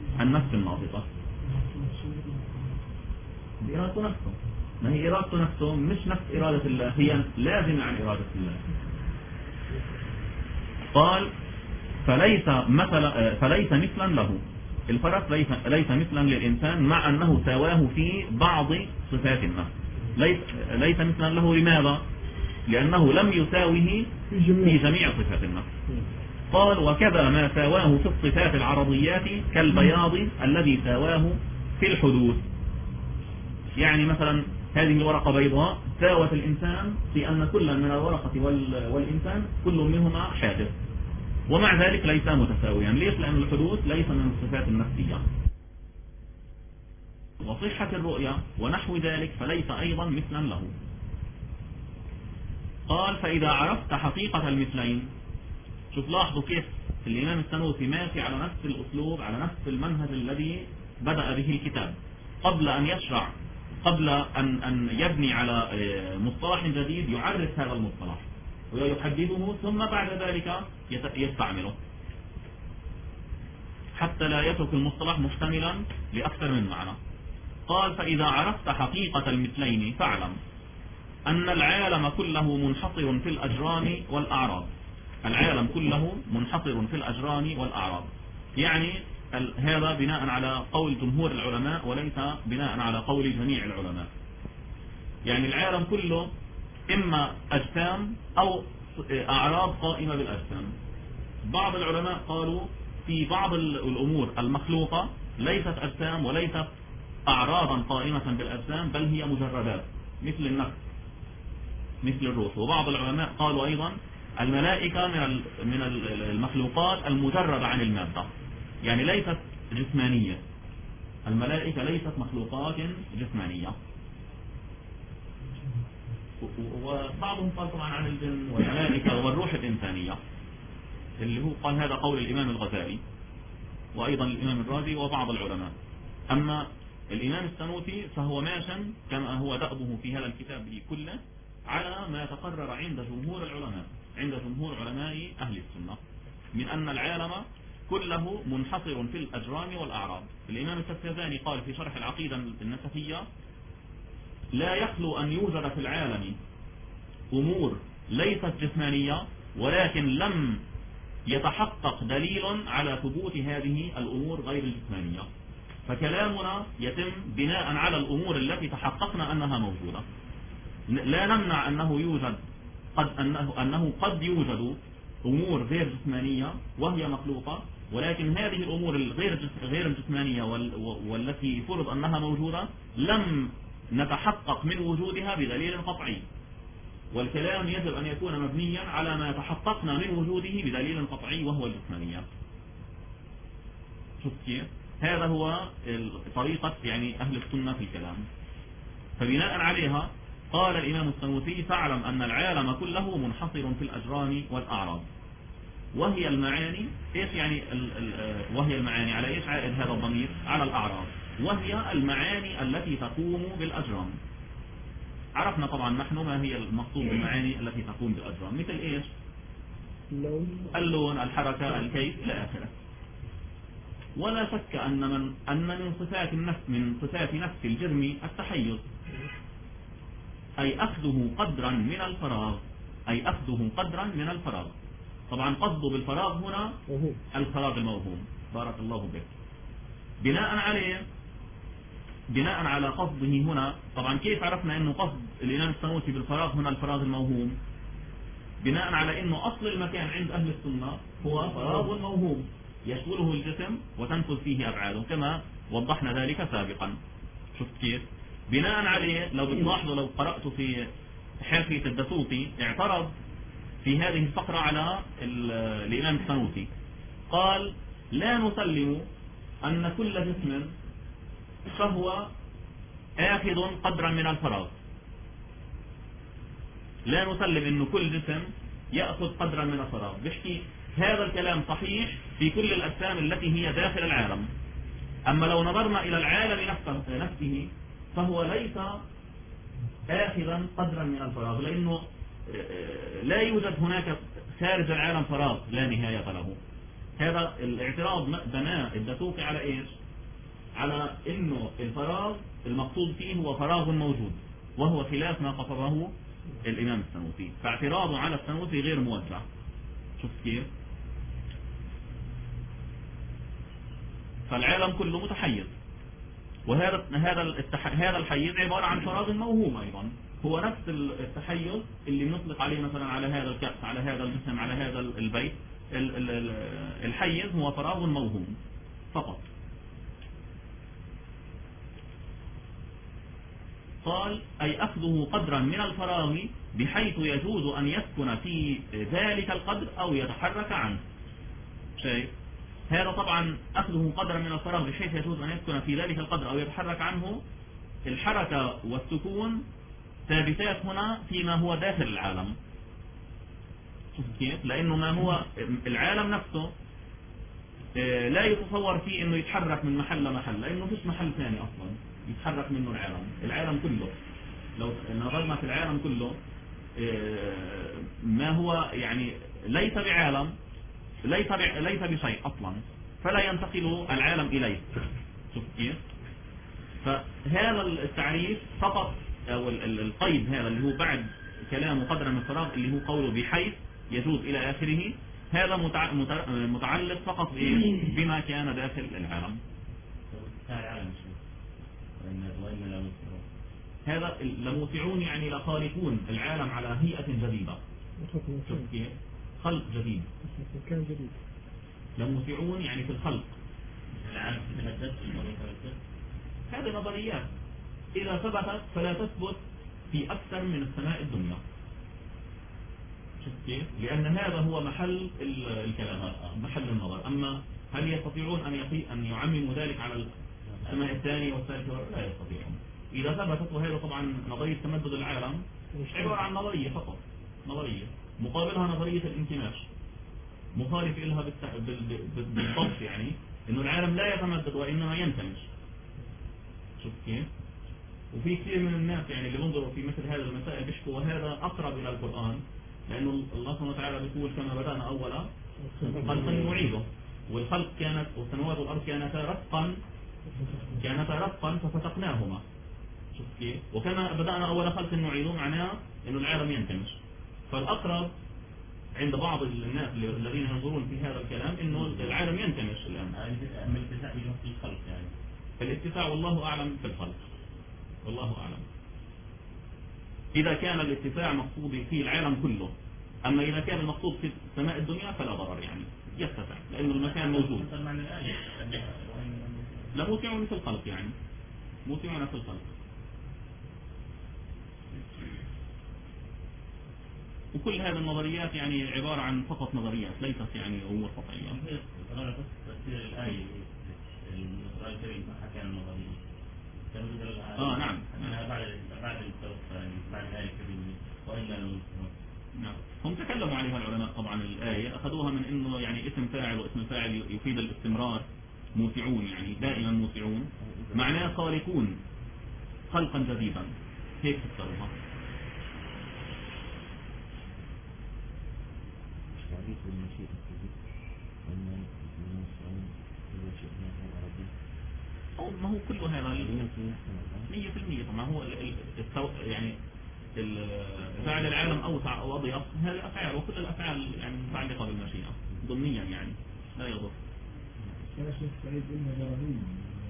بإرادة نفسه. ما هي إرادة نفسه مش نفس إرادة الله، هي لازم عن إرادة الله. قال: فليس مثلا له. الفرس ليس مثلا للإنسان مع أنه سواه في بعض صفات النفس. ليس مثلا له. لماذا؟ لأنه لم يساوه في جميع صفات النفس. قال وكذا ما سواه في الصفات العرضيات كالبياض الذي سواه في الحدوث. يعني مثلا هذه الورقة بيضاء ساوت الإنسان في أن كل من الورقة والإنسان كل منهما حادث، ومع ذلك ليس متساويا. ليش؟ لأن الحدوث ليس من الصفات النفسية. وصحة الرؤيا ونحو ذلك فليس أيضا مثلا له. قال فإذا عرفت حقيقة المثلين. شوف لاحظوا كيف الإمام السنوسي ماشي على نفس الأسلوب، على نفس المنهج الذي بدأ به الكتاب قبل أن يشرع، قبل أن يبني على مصطلح جديد يعرف هذا المصطلح ويحدده، ثم بعد ذلك يستعمله حتى لا يترك المصطلح محتملا لأكثر من معنى. قال فإذا عرفت حقيقة المثلين فاعلم أن العالم كله منحصر في الأجرام والأعراض. العالم كله منحصر في الأجرام والأعراض، يعني هذا بناء على قول جمهور العلماء وليس بناء على قول جميع العلماء. يعني العالم كله إما أجسام أو أعراض قائمة بالأجسام. بعض العلماء قالوا في بعض الأمور المخلوقة ليست أجسام وليست أعراضا قائمة بالأجسام، بل هي مجردات مثل النفس مثل الروح. وبعض العلماء قالوا أيضا الملائكة من المخلوقات المجردة عن المادة، يعني ليست جسمانية. الملائكة ليست مخلوقات جسمانية. وبعضهم قال طبعا عن الجن والملائكة والروح الإنسانية، اللي هو قال هذا قول الإمام الغزالي وأيضا الإمام الرازي وبعض العلماء. أما الإمام السنوسي فهو ماشا كما هو دأبه في هذا الكتاب كله على ما تقرر عند جمهور العلماء، عند جمهور علماء أهل السنة، من أن العالم كله منحصر في الأجرام والأعراض. الإمام السفزاني قال في شرح العقيدة النسفية لا يخلو أن يوجد في العالم أمور ليست جسمانية ولكن لم يتحقق دليل على ثبوت هذه الأمور غير الجسمانية، فكلامنا يتم بناء على الأمور التي تحققنا أنها موجودة. لا نمنع أنه يوجد أنه قد يوجد أمور غير جسمانية وهي مخلوقة، ولكن هذه الأمور غير الجسمانية والتي فرض أنها موجودة لم نتحقق من وجودها بدليل قطعي، والكلام يجب أن يكون مبنيا على ما تحققنا من وجوده بدليل قطعي وهو الجسمانية. شوف كيف؟ هذا هو طريقة يعني أهل السنة في الكلام. فبناء عليها قال الإمام السنوسي فاعلم أن العالم كله منحصر في الأجرام والأعراض. وهي المعاني إيش يعني وهي المعاني على إيش عائد هذا الضمير؟ على الأعراض. وهي المعاني التي تقوم بالأجرام. عرفنا طبعا نحن ما هي المقصود بالمعاني التي تقوم بالأجرام، مثل إيش؟ اللون، الحركة، الكيف إلى آخره. ولا شك أن من صفات النفس، من صفات نفس الجرم التحيز، أي أخذه قدرا من الفراغ، أي أخذه قدرا من الفراغ. طبعا قصده بالفراغ هنا الفراغ الموهوم. بارك الله بك. بناء على قصده هنا، طبعا كيف عرفنا أنه قصد الإمام السنوسي بالفراغ هنا الفراغ الموهوم؟ بناء على أنه أصل المكان عند أهل السنة هو فراغ موهوم يشغله الجسم وتنفذ فيه أبعاده كما وضحنا ذلك سابقا. شفت كيف؟ بناء عليه لو بتلاحظوا لو قرأت في حاشية الدسوقي اعترض في هذه الفقرة على الإمام السنوسي، قال لا نسلم أن كل جسم فهو آخذ قدرا من الفراغ. لا نسلم أن كل جسم يأخذ قدرا من الفراغ. بيحكي هذا الكلام صحيح في كل الأجسام التي هي داخل العالم، أما لو نظرنا إلى العالم نفسه فهو ليس آخذا قدرا من الفراغ، لأنه لا يوجد هناك خارج العالم فراغ لا نهاية له. هذا الاعتراض بناء الدسوقي على إيش؟ على إنه الفراغ المقصود فيه هو فراغ موجود، وهو خلاف ما قصده الإمام السنوسي، فاعتراضه على السنوسي غير موجه. شوف كيف؟ فالعالم كله متحيز، وهذا هذا الحيز عبارة عن فراغ موهوم أيضا، هو نفس التحيز اللي بنطلق عليه مثلا على هذا الكأس، على هذا الجسم، على هذا البيت. الحيز هو فراغ موهوم فقط. قال أي أخذه قدرا من الفراغ بحيث يجوز أن يسكن في ذلك القدر أو يتحرك عنه. شيء هذا طبعا أخذه قدرا من الفراغ بحيث يجوز أن يسكن في ذلك القدر أو يتحرك عنه. الحركة والسكون ثابتات هنا فيما هو داخل العالم. شوف كيف؟ لأنه ما هو العالم نفسه لا يتصور فيه أنه يتحرك من محل لمحل، لأنه فيش محل ثاني أصلا يتحرك منه العالم كله. لو نظرنا في العالم كله ما هو يعني ليس بعالم، ليس بشيء أصلا، فلا ينتقل العالم إليه. شوف كيف؟ فهذا التعريف فقط أو القيد هذا اللي هو بعد كلامه قدر من الفراغ اللي هو قوله بحيث يجوز إلى آخره، هذا متعلق فقط بما كان داخل العالم. هذا لموسعون يعني لخالقون العالم على هيئة جديدة. شوف كيف؟ خلق جديد. كان جديد. لموسعون يعني في الخلق. العالم تتمدد. هذه نظريات إذا ثبتت فلا تثبت في أكثر من السماء الدنيا. شوف كيف؟ لأن هذا هو محل الكلام، محل النظر. أما هل يستطيعون أن يعمموا ذلك على السماء الثانية والثالثة؟ لا يستطيعون. إذا ثبتت، وهذا طبعا نظرية تمدد العالم عبارة عن نظرية فقط، نظرية مقابلها نظرية الانكماش مخالف لها بالضبط، يعني إنه العالم لا يتمدد وإنما ينكمش. شوف كيف؟ وفي كثير من الناس يعني اللي بينظروا في مثل هذه المسائل بيشكوا وهذا أقرب إلى القرآن، لأنه الله سبحانه وتعالى بيقول كما بدأنا أولا خلقا نعيده، والخلق كانت والسماوات والأرض كانتا رتقا ففتقناهما. شوف كيف؟ وكما بدأنا أول خلق نعيده معناه إنه العالم ينكمش. فالأقرب عند بعض الناس الذين ينظرون في هذا الكلام إنه العالم ينكمش الآن. من الاتساع في الخلق يعني. الاتساع والله أعلم في الخلق، والله أعلم. إذا كان الاتساع مقصود في العالم كله، أما إذا كان المقصود في سماء الدنيا فلا ضرر، يعني يتسع لأنه المكان موجود. لا موسعون في الخلق، يعني موسعون في الخلق. وكل هذه النظريات يعني عبارة عن فقط نظريات، ليست يعني أمور قطعية. تفسير الآية القرآن الكريم حكى عن النظرية. نعم. بعد الآية الكريمة وإلا نعم. هم تكلموا عليها العلماء طبعا. الآية أخذوها من إنه يعني اسم فاعل، واسم فاعل يفيد الاستمرار. موسعون يعني دائما موسعون، معناه خالقون خلقا جديدا، هيك فسروها. ما هو كل هذا 100%. طبعا هو يعني فعل العالم أوسع أو أضيق، هذه أفعال، وكل الأفعال يعني متعلقة بالمشيئة ضمنيا، يعني لا يضر. يا شيخ سعيد إنه براهين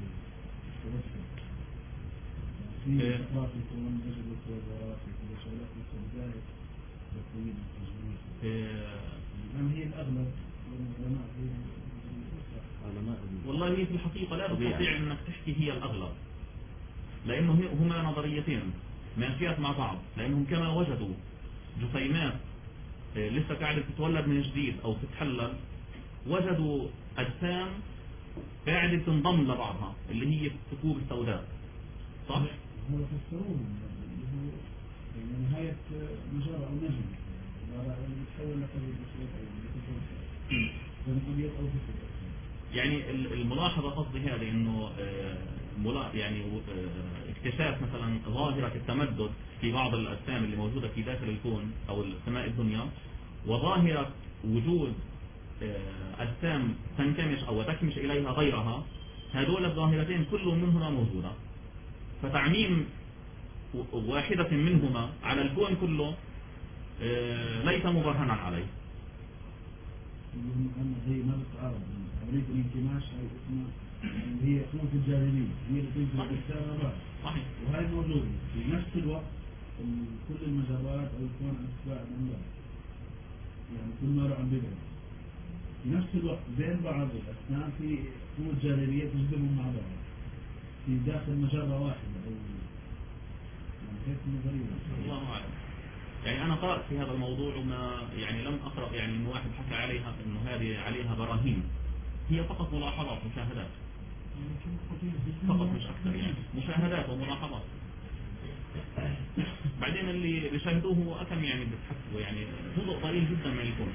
في إثبات الكون يجب التوازنات في كل شغلات السوداء تكوين التجويد. من هي الأغلب من العلماء؟ والله هي في الحقيقة لا تستطيع أنك تحكي هي الأغلب، لأنه هما نظريتين ماشيات مع بعض، لأنهم كما وجدوا جسيمات لسه قاعدة تتولد من جديد أو تتحلل، وجدوا أجسام قاعدة تنضم لبعضها اللي هي الثقوب السوداء. صح؟ هو يفسرون يعني نهاية مجرى أو نجم يتحول لكبير بسيط يعني الملاحظة قصدي هذه إنه يعني اكتشاف مثلا ظاهرة التمدد في بعض الأجسام اللي موجودة في داخل الكون أو السماء الدنيا، وظاهرة وجود أجسام تنكمش أو تكمش إليها غيرها، هذول الظاهرتين كل منهما موجودة، فتعميم واحدة منهما على الكون كله ليس مبرهنا عليه. زي ما بتعرض عملية الانكماش أو اسمها يعني هي قوة الجاذبية هي اللي تجذب الإنسان. صحيح. وهي موجودة في نفس الوقت كل المجرات أو الكون أتباع الأنوار، يعني كل ما عم بيبعد في نفس الوقت بين بعض الأسنان في قوة جاذبية تجذبهم مع بعض في داخل مجرة واحدة أو يعني هيك غريبة. الله أعلم. يعني أنا قرأت في هذا الموضوع وما يعني لم أقرأ يعني إنه واحد حكى عليها إنه هذه عليها براهين، هي فقط ملاحظات مشاهدات فقط مش أكثر، يعني مشاهدات وملاحظات. بعدين اللي شاهدوه أكم يعني بتحسبوا يعني جزء قليل جدا من الكون.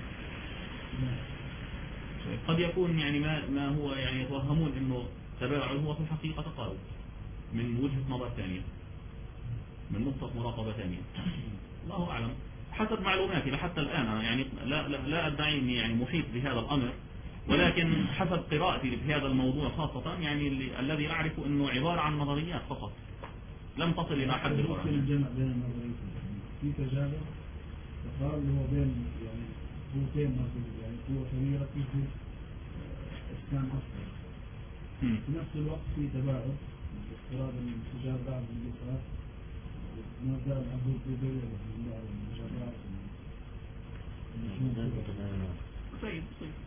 قد يكون يعني ما هو يعني يتوهمون إنه تباعد هو في الحقيقة تقارب من وجهة نظر ثانية، من نقطة مراقبة ثانية. الله أعلم. حسب معلوماتي لحتى الآن أنا يعني لا أدعي إني يعني محيط بهذا الأمر، ولكن حسب قراءتي بهذا الموضوع خاصة يعني الذي أعرف إنه عبارة عن نظريات فقط لم تصل إلى حد القرآن. الجمع بين النظريتين في تجارب تقال اللي هو بين يعني قوتين مثلا، يعني قوة كبيرة تجذب إسكان أصغر في نفس الوقت في تباعد اضطراب انفجار بعض الجسرات ما زال العبود بدولة من بعض المجرات. طيب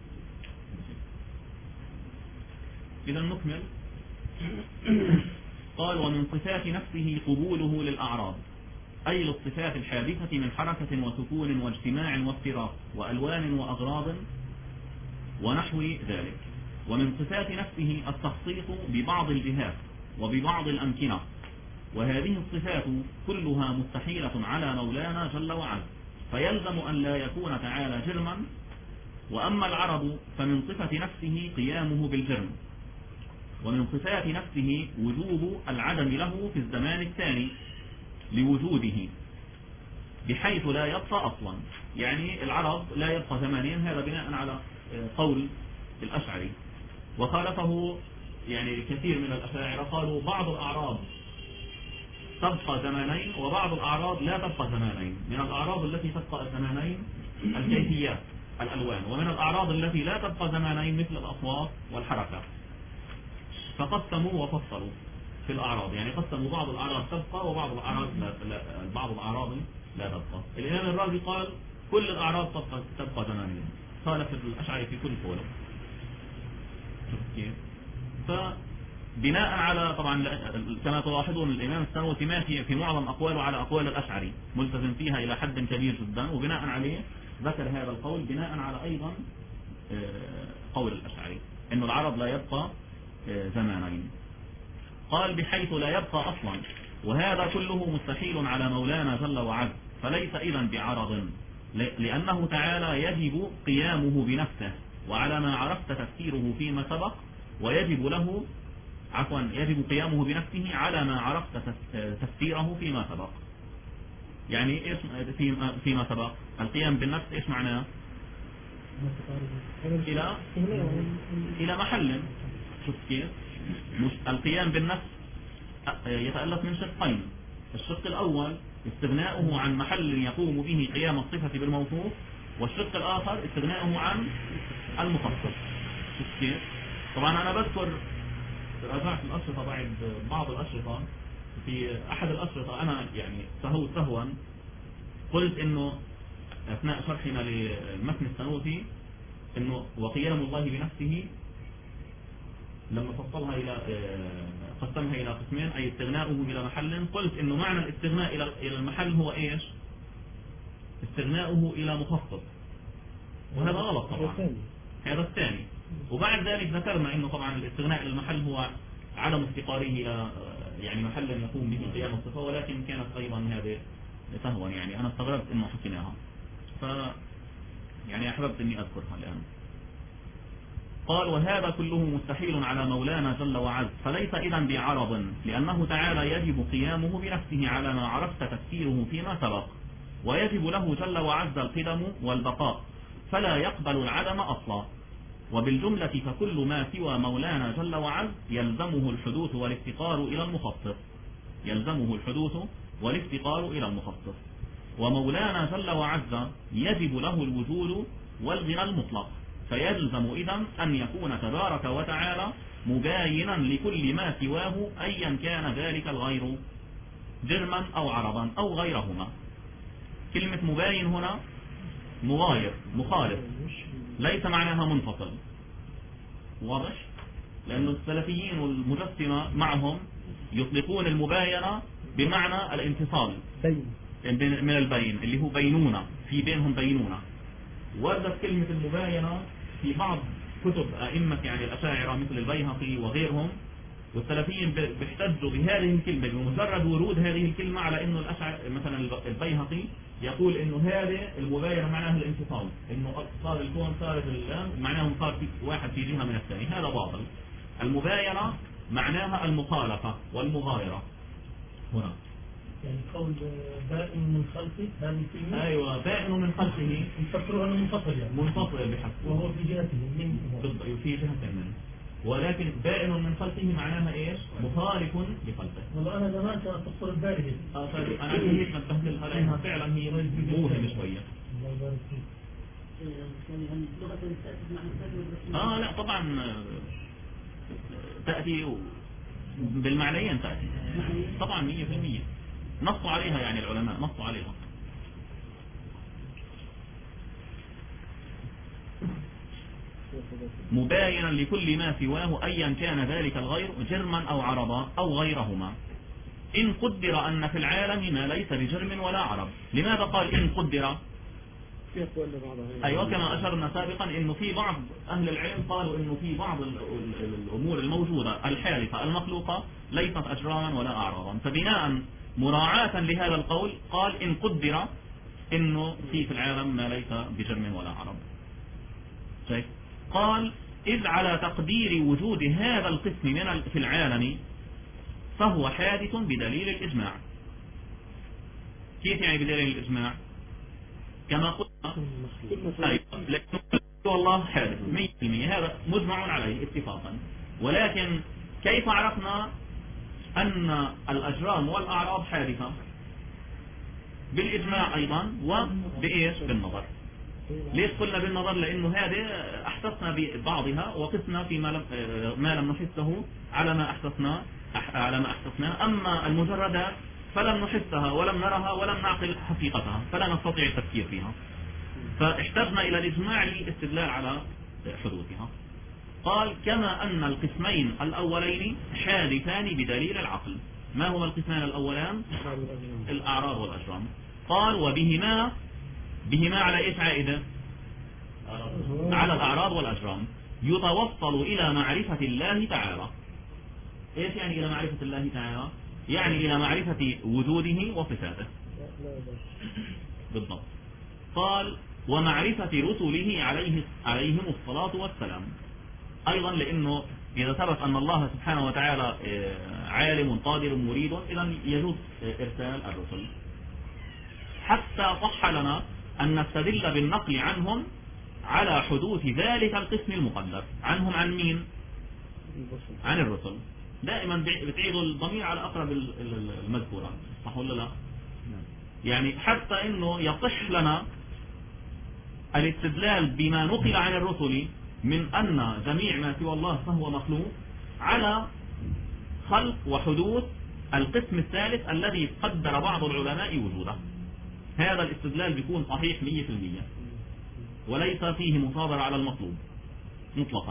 إذا نكمل. قال ومن صفات نفسه قبوله للأعراض، أي للصفات الحادثة من حركة وسكون واجتماع وافتراق وألوان وأغراض ونحو ذلك. ومن صفات نفسه التخصيص ببعض الجهات وببعض الأمكنة، وهذه الصفات كلها مستحيلة على مولانا جل وعلا، فيلزم أن لا يكون تعالى جرما. وأما العرض فمن صفة نفسه قيامه بالجرم، ومن صفات نفسه وجوب العدم له في الزمان الثاني لوجوده بحيث لا يبقى أصلا. يعني العرض لا يبقى زمانيا، هذا بناء على قول الأشعري، وخالفه يعني كثير من الأشاعرة قالوا بعض الأعراض تبقى زمانين وبعض الأعراض لا تبقى زمانين. من الأعراض التي تبقى زمانين الكيفيات الألوان، ومن الأعراض التي لا تبقى زمانين مثل الأصوات والحركة. فقسموا وفصلوا في الأعراض، يعني قسموا بعض الأعراض تبقى وبعض الأعراض بعض الأعراض لا تبقى. الإمام الرازي قال كل الأعراض تبقى زمانيا، خالف الأشعري في كل قوله. فبناء على طبعا كما تلاحظون الإمام السنوسي ماشي في معظم أقواله على أقوال الأشعري، ملتزم فيها إلى حد كبير جدا، وبناء عليه ذكر هذا القول بناء على أيضا قول الأشعري إنه العرض لا يبقى زمانين. قال بحيث لا يبقى أصلا، وهذا كله مستحيل على مولانا جل وعلا، فليس إذن بعرض، لأنه تعالى يجب قيامه بنفسه، وعلى ما عرفت تفسيره فيما سبق، ويجب له يجب قيامه بنفسه على ما عرفت تفسيره فيما سبق. يعني إيش فيما سبق؟ القيام بالنفس إيش معناه؟ إلى محل. شوف كيف القيام بالنفس يتألف من شقين. الشق الأول استغناؤه عن محل يقوم به قيام الصفة بالموصوف، والشق الآخر استغناؤه عن المخصص. شوف كيف؟ طبعا أنا بذكر راجعت الأشرطة بعض الأشرطة، في أحد الأشرطة أنا يعني سهوا قلت إنه أثناء شرحنا للمتن السنوسي إنه وقيام الله بنفسه لما فصلها قسمها إلى قسمين، أي استغناؤه إلى محل، قلت إنه معنى الاستغناء إلى المحل هو إيش؟ استغناؤه إلى مخصص، وهذا غلط طبعا، هذا الثاني. وبعد ذلك ذكرنا إنه طبعا الاستغناء إلى المحل هو عدم افتقاره إلى يعني محل يقوم به قيام الصفة، ولكن كانت أيضا هذه سهوا، يعني أنا استغربت إنه حكيناها، يعني أحببت إني أذكرها الآن. قال وهذا كله مستحيل على مولانا جل وعلا، فليس إذن بعرض، لأنه تعالى يجب قيامه بنفسه على ما عرفت تفسيره فيما سبق، ويجب له جل وعز القدم والبقاء، فلا يقبل العدم أصلا. وبالجملة فكل ما سوى مولانا جل وعز يلزمه الحدوث والافتقار إلى المخصص، يلزمه الحدوث والافتقار إلى المخصص. ومولانا جل وعز يجب له الوجود والغنى المطلق، فيلزم إذن أن يكون تبارك وتعالى مباينا لكل ما سواه أيا كان ذلك الغير جرما أو عربا أو غيرهما. كلمة مباين هنا مغاير مخالف، ليس معناها منفصل. واضح؟ لأن السلفيين والمجسمة معهم يطلقون المباينة بمعنى الانفصال من البين اللي هو بينونة، في بينهم بينونة. وردت كلمة المباينة في بعض كتب أئمة يعني الأشاعرة مثل البيهقي وغيرهم، والسلفيين بيحتجوا بهذه الكلمة بمجرد ورود هذه الكلمة على إنه مثلا البيهقي يقول إنه هذه المباينة معناها الانفصال، إنه صار الكون صار الآن معناه صار في واحد في جهة من الثاني. هذا باطل. المباينة معناها المخالفة والمغايرة هنا. يعني قول بائن من خلقه هذه الكلمة. أيوة، بائن من خلقه يفكروا أنه منفصل يعني منفصل بحسب، وهو في جهته من في جهة منه، ولكن بائن من خلقه معناها ايش؟ مخالف لخلقه. والله انا زمان كانت تخطر بالي انا هيك نتهمل عليها فعلا، هي موهمه شويه. الله يبارك فيك. يعني لغة تأتي مع لا طبعا تأتي بالمعنيين، تأتي طبعا 100% نصوا عليها، يعني العلماء نصوا عليها. مباينا لكل ما سواه أيا كان ذلك الغير جرما أو عربا أو غيرهما، إن قدر أن في العالم ما ليس بجرم ولا عرب. لماذا قال إن قدر؟ أيوة، كما أشرنا سابقا إنه في بعض أهل العلم قالوا إنه في بعض الأمور الموجودة الحادثة المخلوقة ليست أجراما ولا أعراضا، فبناء مراعاة لهذا القول قال إن قدر إنه في العالم ما ليس بجرم ولا عرب. شايف؟ قال إذ على تقدير وجود هذا القسم في العالم فهو حادث بدليل الإجماع. كيف يعني بدليل الإجماع؟ كما قلنا لكن والله حادث 100%، هذا مجمع عليه اتفاقا. ولكن كيف عرفنا أن الأجرام والأعراض حادثة؟ بالإجماع أيضا وبإيش؟ بالنظر. ليش قلنا بالنظر؟ لأنه هذه أحسسنا ببعضها وقسنا في ما لم نحسه على ما أحسسنا. أما المجردات فلم نحسها ولم نرها ولم نعقل حقيقتها، فلا نستطيع التفكير فيها، فاحتجنا إلى الإجماع للاستدلال على حدوثها. قال كما أن القسمين الأولين حادثان بدليل العقل. ما هما القسمان الأولان؟ الأعراض والأجرام. قال وبهما على إيش عائدة؟ على الأعراض والأجرام يتوصل إلى معرفة الله تعالى. إيش يعني إلى معرفة الله تعالى؟ يعني إلى معرفة وجوده وصفاته بالضبط. قال ومعرفة رسله عليهم الصلاة والسلام أيضا، لأنه إذا ثبت أن الله سبحانه وتعالى عالم قادر مريد، إذا يجوز إرسال الرسل. حتى صح لنا أن نستدل بالنقل عنهم على حدوث ذلك القسم المقدر. عنهم عن مين؟ عن الرسل. دائما بتعيدوا الضمير على أقرب المذكورة، صح ولا لا؟ يعني حتى إنه يصح لنا الاستدلال بما نقل عن الرسل من أن جميع ما سوى الله فهو مخلوق على خلق وحدوث القسم الثالث الذي قدر بعض العلماء وجوده. هذا الاستدلال بيكون صحيح 100% وليس فيه مصادرة على المطلوب مطلقا.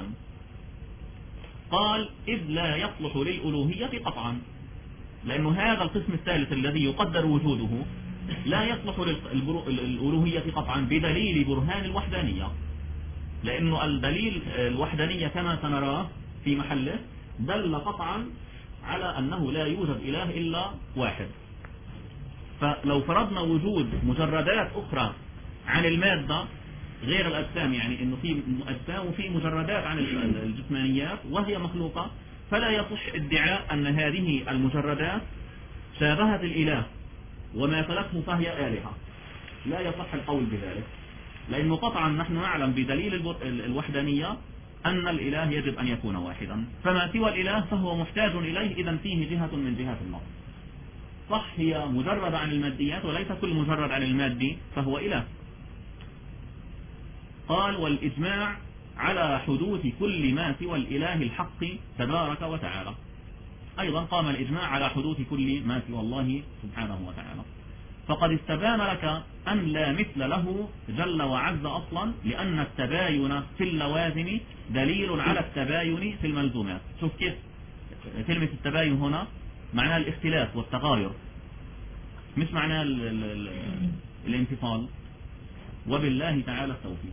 قال إذ لا يصلح للألوهية قطعا، لأنه هذا القسم الثالث الذي يقدر وجوده لا يصلح للألوهية قطعا بدليل برهان الوحدانية، لأنه الدليل الوحدانية كما سنراه في محله دل قطعا على أنه لا يوجد إله إلا واحد. فلو فرضنا وجود مجردات أخرى عن المادة غير الأجسام، يعني أنه في أجسام وفي مجردات عن الجسمانيات وهي مخلوقة، فلا يصح ادعاء أن هذه المجردات شابهت الإله وما فلته فهي آلهة. لا يصح القول بذلك، لأنه قطعا نحن نعلم بدليل الوحدانية أن الإله يجب أن يكون واحدا، فما سوى الإله فهو محتاج إليه، إذن فيه جهة من جهات النقص. صح هي مجرد عن الماديات، وليس كل مجرد عن المادي فهو إله. قال والإجماع على حدوث كل ما سوى الإله الحق تبارك وتعالى. أيضا قام الإجماع على حدوث كل ما سوى الله سبحانه وتعالى. فقد استبان لك أن لا مثل له جل وعز أصلا، لأن التباين في اللوازم دليل على التباين في الملزومات. شوف كيف كلمة التباين هنا معناها الاختلاف والتغاير، مش معناها الانفصال. وبالله تعالى التوفيق.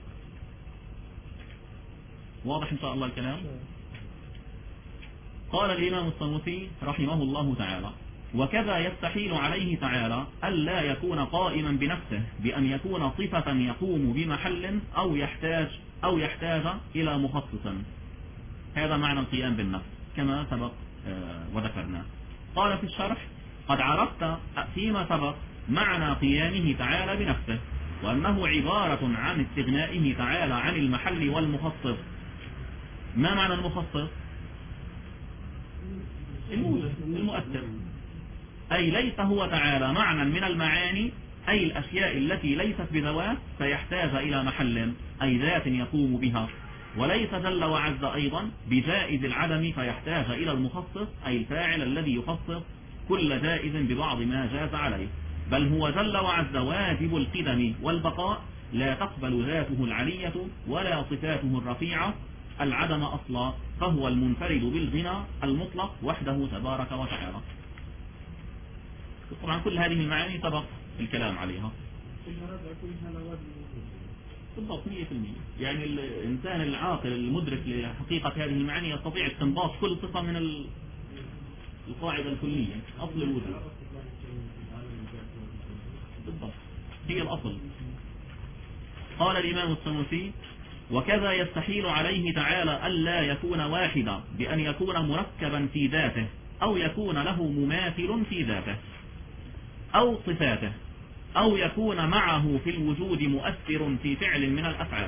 واضح إن شاء الله الكلام. قال الإمام السنوسي رحمه الله تعالى: وكذا يستحيل عليه تعالى ألا يكون قائما بنفسه بأن يكون صفة يقوم بمحل أو يحتاج إلى مخصص. هذا معنى القيام بالنفس كما سبق وذكرنا. قال في الشرح: قد عرفت فيما سبق معنى قيامه تعالى بنفسه، وأنه عبارة عن استغنائه تعالى عن المحل والمخصص. ما معنى المخصص؟ المؤثر، أي ليس هو تعالى معنى من المعاني، أي الأشياء التي ليست بذوات فيحتاج إلى محل، أي ذات يقوم بها. وليس جل وعز أيضا بجائز العدم فيحتاج إلى المخصص، أي الفاعل الذي يخصص كل جائز ببعض ما جاز عليه، بل هو جل وعز واجب القدم والبقاء، لا تقبل ذاته العلية ولا صفاته الرفيعة العدم أصلا، فهو المنفرد بالغنى المطلق وحده تبارك وتعالى. طبعا كل هذه المعاني سبق الكلام عليها بالضبط 100%. يعني الإنسان العاقل المدرك لحقيقة هذه المعاني يستطيع استنباط كل صفة من القاعدة الكلية، أصل الوجود بالضبط، هي الأصل. قال الإمام السنوسي: وكذا يستحيل عليه تعالى ألا يكون واحدا بأن يكون مركبا في ذاته، أو يكون له مماثل في ذاته أو صفاته، أو يكون معه في الوجود مؤثر في فعل من الأفعال.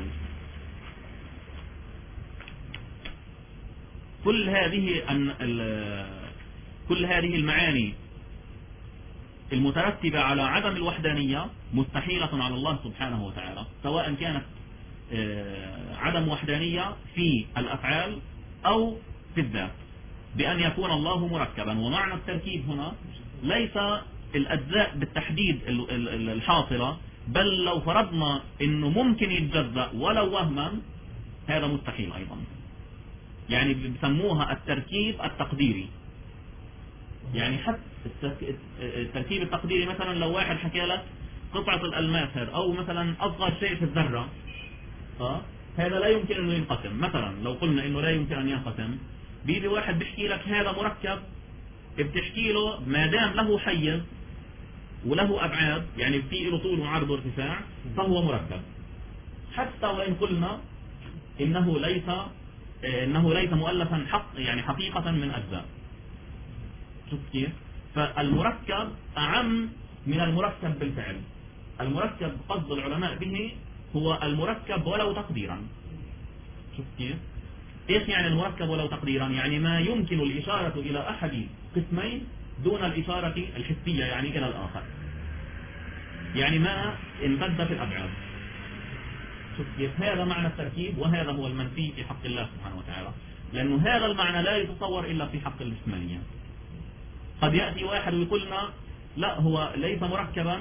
كل هذه المعاني المترتبة على عدم الوحدانية مستحيلة على الله سبحانه وتعالى، سواء كانت عدم وحدانية في الأفعال أو في الذات، بأن يكون الله مركبا. ومعنى التركيب هنا ليس الأجزاء بالتحديد الحاصلة، بل لو فرضنا أنه ممكن يتجزأ ولو وهما، هذا مستحيل أيضا. يعني بسموها التركيب التقديري. يعني حتى التركيب التقديري مثلا لو واحد حكى لك قطعة الألماس هذا، أو مثلا أصغر شيء في الذرة، هذا لا يمكن أنه ينقسم. مثلا لو قلنا أنه لا يمكن أن ينقسم، بيجي واحد بيحكي لك هذا مركب، بتحكي له ما دام له حيز وله أبعاد، يعني في له طول وعرض وارتفاع، فهو مركب، حتى وإن قلنا إنه ليس مؤلفا يعني حقيقة من أجزاء. شوف كيف؟ فالمركب أعم من المركب بالفعل. المركب قصد العلماء به هو المركب ولو تقديرا. شوف كيف؟ ايش يعني المركب ولو تقديرا؟ يعني ما يمكن الإشارة إلى أحد قسمين دون الإشارة الحسية يعني إلى الآخر، يعني ما امتد في الأبعاد. شوف كيف؟ هذا معنى التركيب، وهذا هو المنفي في حق الله سبحانه وتعالى، لأنه هذا المعنى لا يتصور إلا في حق الجسمانية. قد يأتي واحد ويقولنا لا، هو ليس مركبا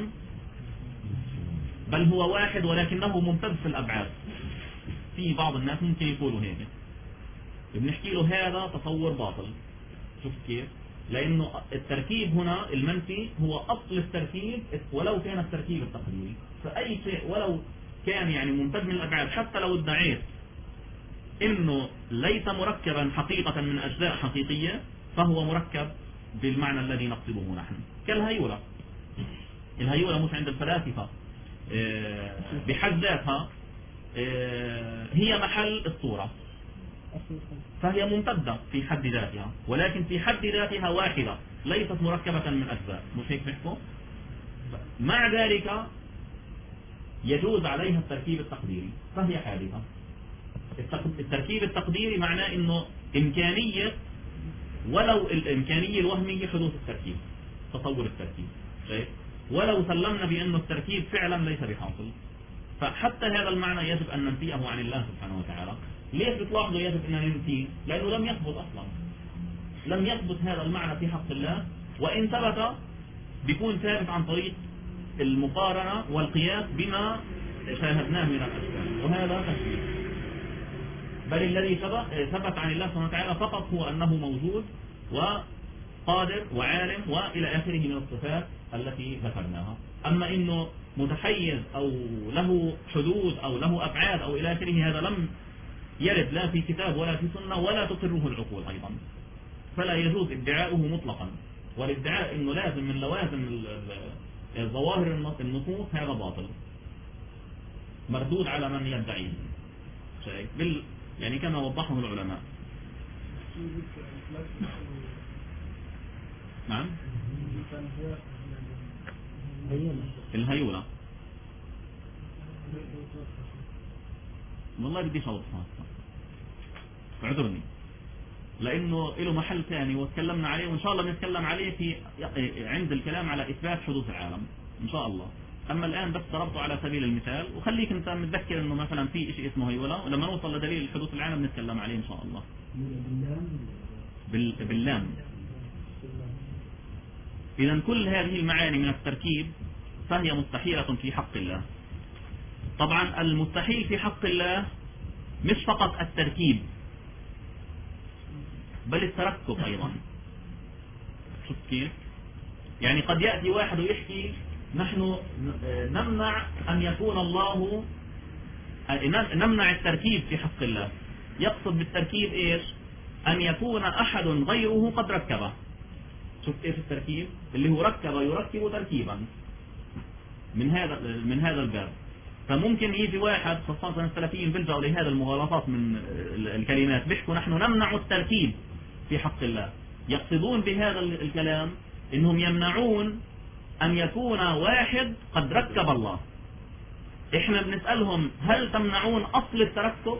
بل هو واحد ولكنه ممتد في الأبعاد. في بعض الناس ممكن يقولوا هيك، بنحكي له هذا تصور باطل. شوف كيف؟ لأنه التركيب هنا المنفي هو أصل التركيب، ولو كان التركيب التقديري، فأي شيء ولو كان يعني ممتد من الأبعاد، حتى لو ادعيت إنه ليس مركبا حقيقة من أجزاء حقيقية، فهو مركب بالمعنى الذي نقصده نحن. كالهيولة. الهيولة مش عند الفلاسفة بحد ذاتها هي محل الصورة، فهي ممتدة في حد ذاتها، ولكن في حد ذاتها واحدة ليست مركبة من أجزاء، مش هيك بيحكوا؟ مع ذلك يجوز عليها التركيب التقديري، فهي حادثة. التركيب التقديري معناه إنه إمكانية، ولو الإمكانية الوهمية حدوث التركيب، تصور التركيب، شايف؟ ولو سلمنا بأنه التركيب فعلا ليس بحاصل، فحتى هذا المعنى يجب أن ننفيه عن الله سبحانه وتعالى. ليش بتلاحظوا يجب أن ننفيه؟ لأنه لم يثبت أصلا، لم يثبت هذا المعنى في حق الله، وإن ثبت بيكون ثابت عن طريق المقارنة والقياس بما شاهدناه من الأشكال، وهذا تشبيه. بل الذي ثبت عن الله سبحانه وتعالى فقط هو أنه موجود وقادر وعالم وإلى آخره من الصفات التي ذكرناها. أما إنه متحيز أو له حدود أو له أبعاد أو إلى آخره، هذا لم يرد لا في كتاب ولا في سنة ولا تقره العقول أيضا، فلا يجوز ادعاؤه مطلقا. والادعاء إنه لازم من لوازم ظواهر النصوص هذا باطل مردود على من يدعيه، يعني كما وضحه العلماء. نعم، الهيولة والله بديش أوضحها، اعذرني، لأنه له محل ثاني وتكلمنا عليه، وإن شاء الله نتكلم عليه في عند الكلام على إثبات حدوث العالم إن شاء الله. أما الآن بس ضربته على سبيل المثال، وخليك أنت متذكر إنه مثلا في شيء اسمه هيولة، ولما نوصل لدليل حدوث العالم نتكلم عليه إن شاء الله. باللام. إذا كل هذه المعاني من التركيب فهي مستحيلة في حق الله. طبعا المستحيل في حق الله مش فقط التركيب بل التركب أيضا. شوف كيف؟ يعني قد يأتي واحد ويحكي نحن نمنع أن يكون الله، نمنع التركيب في حق الله. يقصد بالتركيب إيش؟ أن يكون أحد غيره قد ركبه. شوف إيش التركيب اللي هو ركب يركب تركيبا من هذا الباب. فممكن يجي واحد خاصة السلفيين بيلجأوا لهذا المغالطات من الكلمات، بيحكوا نحن نمنع التركيب في حق الله. يقصدون بهذا الكلام إنهم يمنعون أن يكون واحد قد ركب الله. إحنا بنسألهم هل تمنعون أصل التركب؟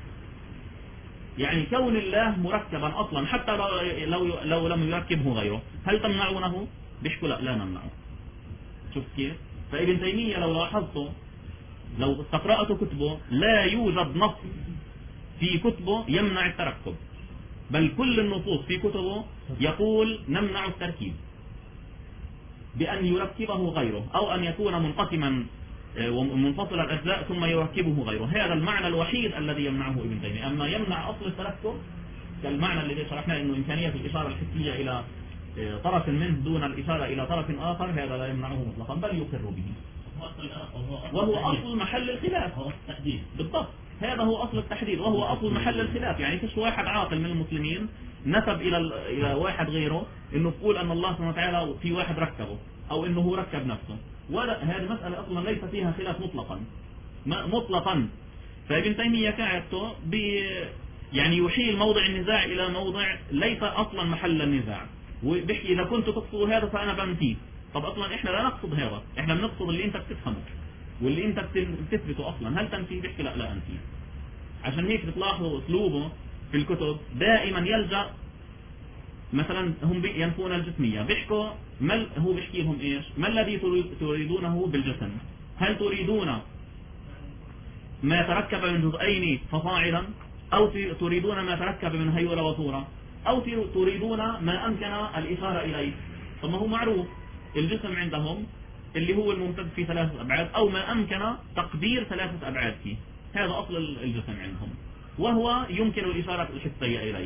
يعني كون الله مركبا أصلا حتى لو لم يركبه غيره، هل تمنعونه؟ بيحكوا لا نمنعه. شوف كيف؟ فابن تيمية لو لاحظتوا، لو استقرأت كتبه، لا يوجد نص في كتبه يمنع التركب، بل كل النصوص في كتبه يقول نمنع التركيب بأن يركبه غيره، أو أن يكون منقسما ومنفصل الأجزاء ثم يركبه غيره. هذا المعنى الوحيد الذي يمنعه ابن تيمية. أما يمنع أصل التركب كالمعنى الذي شرحناه إنه إمكانية الإشارة الحسية إلى طرف منه دون الإشارة إلى طرف آخر، هذا لا يمنعه مطلقا بل يقر به، وهو أصل محل الخلاف. بالضبط، هذا هو أصل التحديد وهو أصل محل الخلاف. يعني فيش واحد عاقل من المسلمين نسب إلى واحد غيره إنه يقول أن الله سبحانه وتعالى في واحد ركبه أو إنه هو ركب نفسه، ولا هذه مسألة أصلا ليس فيها خلاف مطلقا. فابن تيمية كعبته يعني يحيل موضع النزاع إلى موضع ليس أصلا محل النزاع، وبيحكي إذا كنت تقصد هذا فأنا بنفيه. طب أصلا إحنا لا نقصد هذا، إحنا بنقصد اللي أنت بتفهمه واللي أنت بتثبته أصلا. هل تنفي؟ بيحكي لا أنفي. عشان هيك بتلاحظوا أسلوبه في الكتب دائما يلجأ، مثلا هم ينفون الجسمية، بيحكوا هو بيحكي لهم إيش؟ ما الذي تريدونه بالجسم؟ هل تريدون ما تركب من جزئين فصاعدا، أو تريدون ما تركب من هيولة وصورة، أو تريدون ما أمكن الإشارة إليه؟ طب ما هو معروف الجسم عندهم اللي هو الممتد في 3 أبعاد، أو ما أمكن تقدير 3 أبعاد فيه، هذا أصل الجسم عندهم، وهو يمكن الإشارة الحسية إليه.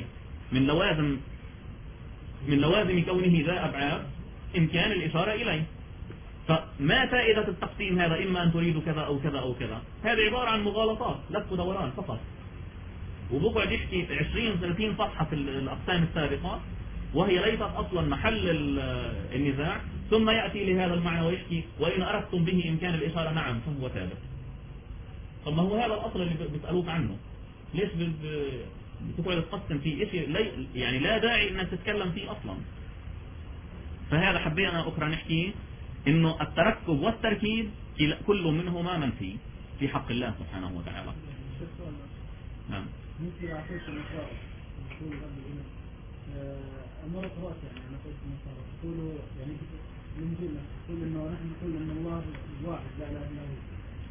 من لوازم كونه ذا أبعاد إمكان الإشارة إليه. فما فائدة التقسيم هذا؟ إما أن تريد كذا أو كذا أو كذا. هذا عبارة عن مغالطات لف ودوران فقط، وبقعد يحكي 20-30 صفحة في الأقسام السابقة وهي ليست أصلا محل النزاع، ثم يأتي لهذا المعنى ويحكي وإن أردتم به إمكان الإشارة نعم فهو ثابت. طب ما هو هذا الأصل اللي بيسألوك عنه، ليش بتقعد تقسم في شيء يعني لا داعي أن تتكلم فيه أصلا؟ فهذا حبينا أخرى نحكي إنه التركب والتركيب كل منهما منفي في حق الله سبحانه وتعالى. نعم. ممكن أعطيك المسار يقول قبل إنه أمر رأس، يعني أنا قلت المسار يقولوا يعني نقول إنه نحن نقول إن الله واحد لا إله إلا هو،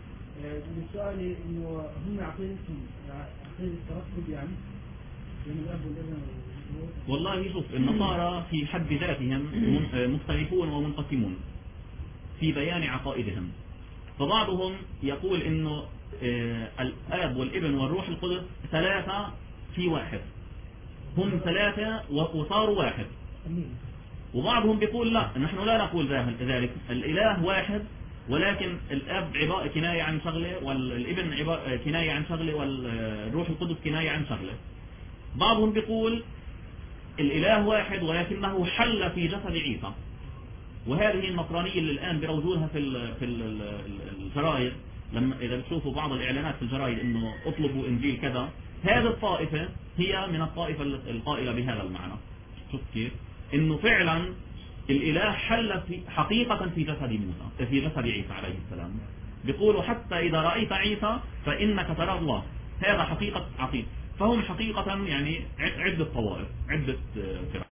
سؤالي إنه هم عقيدة الترتب يعني بين الأب والابن. والله شوف، النصارى في حد ذاتهم مختلفون ومنقسمون في بيان عقائدهم. فبعضهم يقول إنه الآب والابن والروح القدس ثلاثة في واحد، هم ثلاثة وصاروا واحد. وبعضهم بيقول لا، نحن لا نقول ذلك، الإله واحد ولكن الأب كناية عن شغلة، والابن كناية عن شغلة، والروح القدس كناية عن شغلة. بعضهم بيقول الإله واحد ولكنه حل في جسد عيسى. وهذه النصرانية اللي الآن بيروجونها في الجرايد، لما إذا بتشوفوا بعض الإعلانات في الجرايد إنه اطلبوا إنجيل كذا، هذه الطائفة هي من الطائفة القائلة بهذا المعنى. شوف كيف إنه فعلا الإله حل حقيقة في جسد موسى، في جسد عيسى عليه السلام. بيقولوا حتى إذا رأيت عيسى فإنك ترى الله. هذا حقيقة عقيدة. فهم حقيقة يعني عدة طوائف، عدة فرق.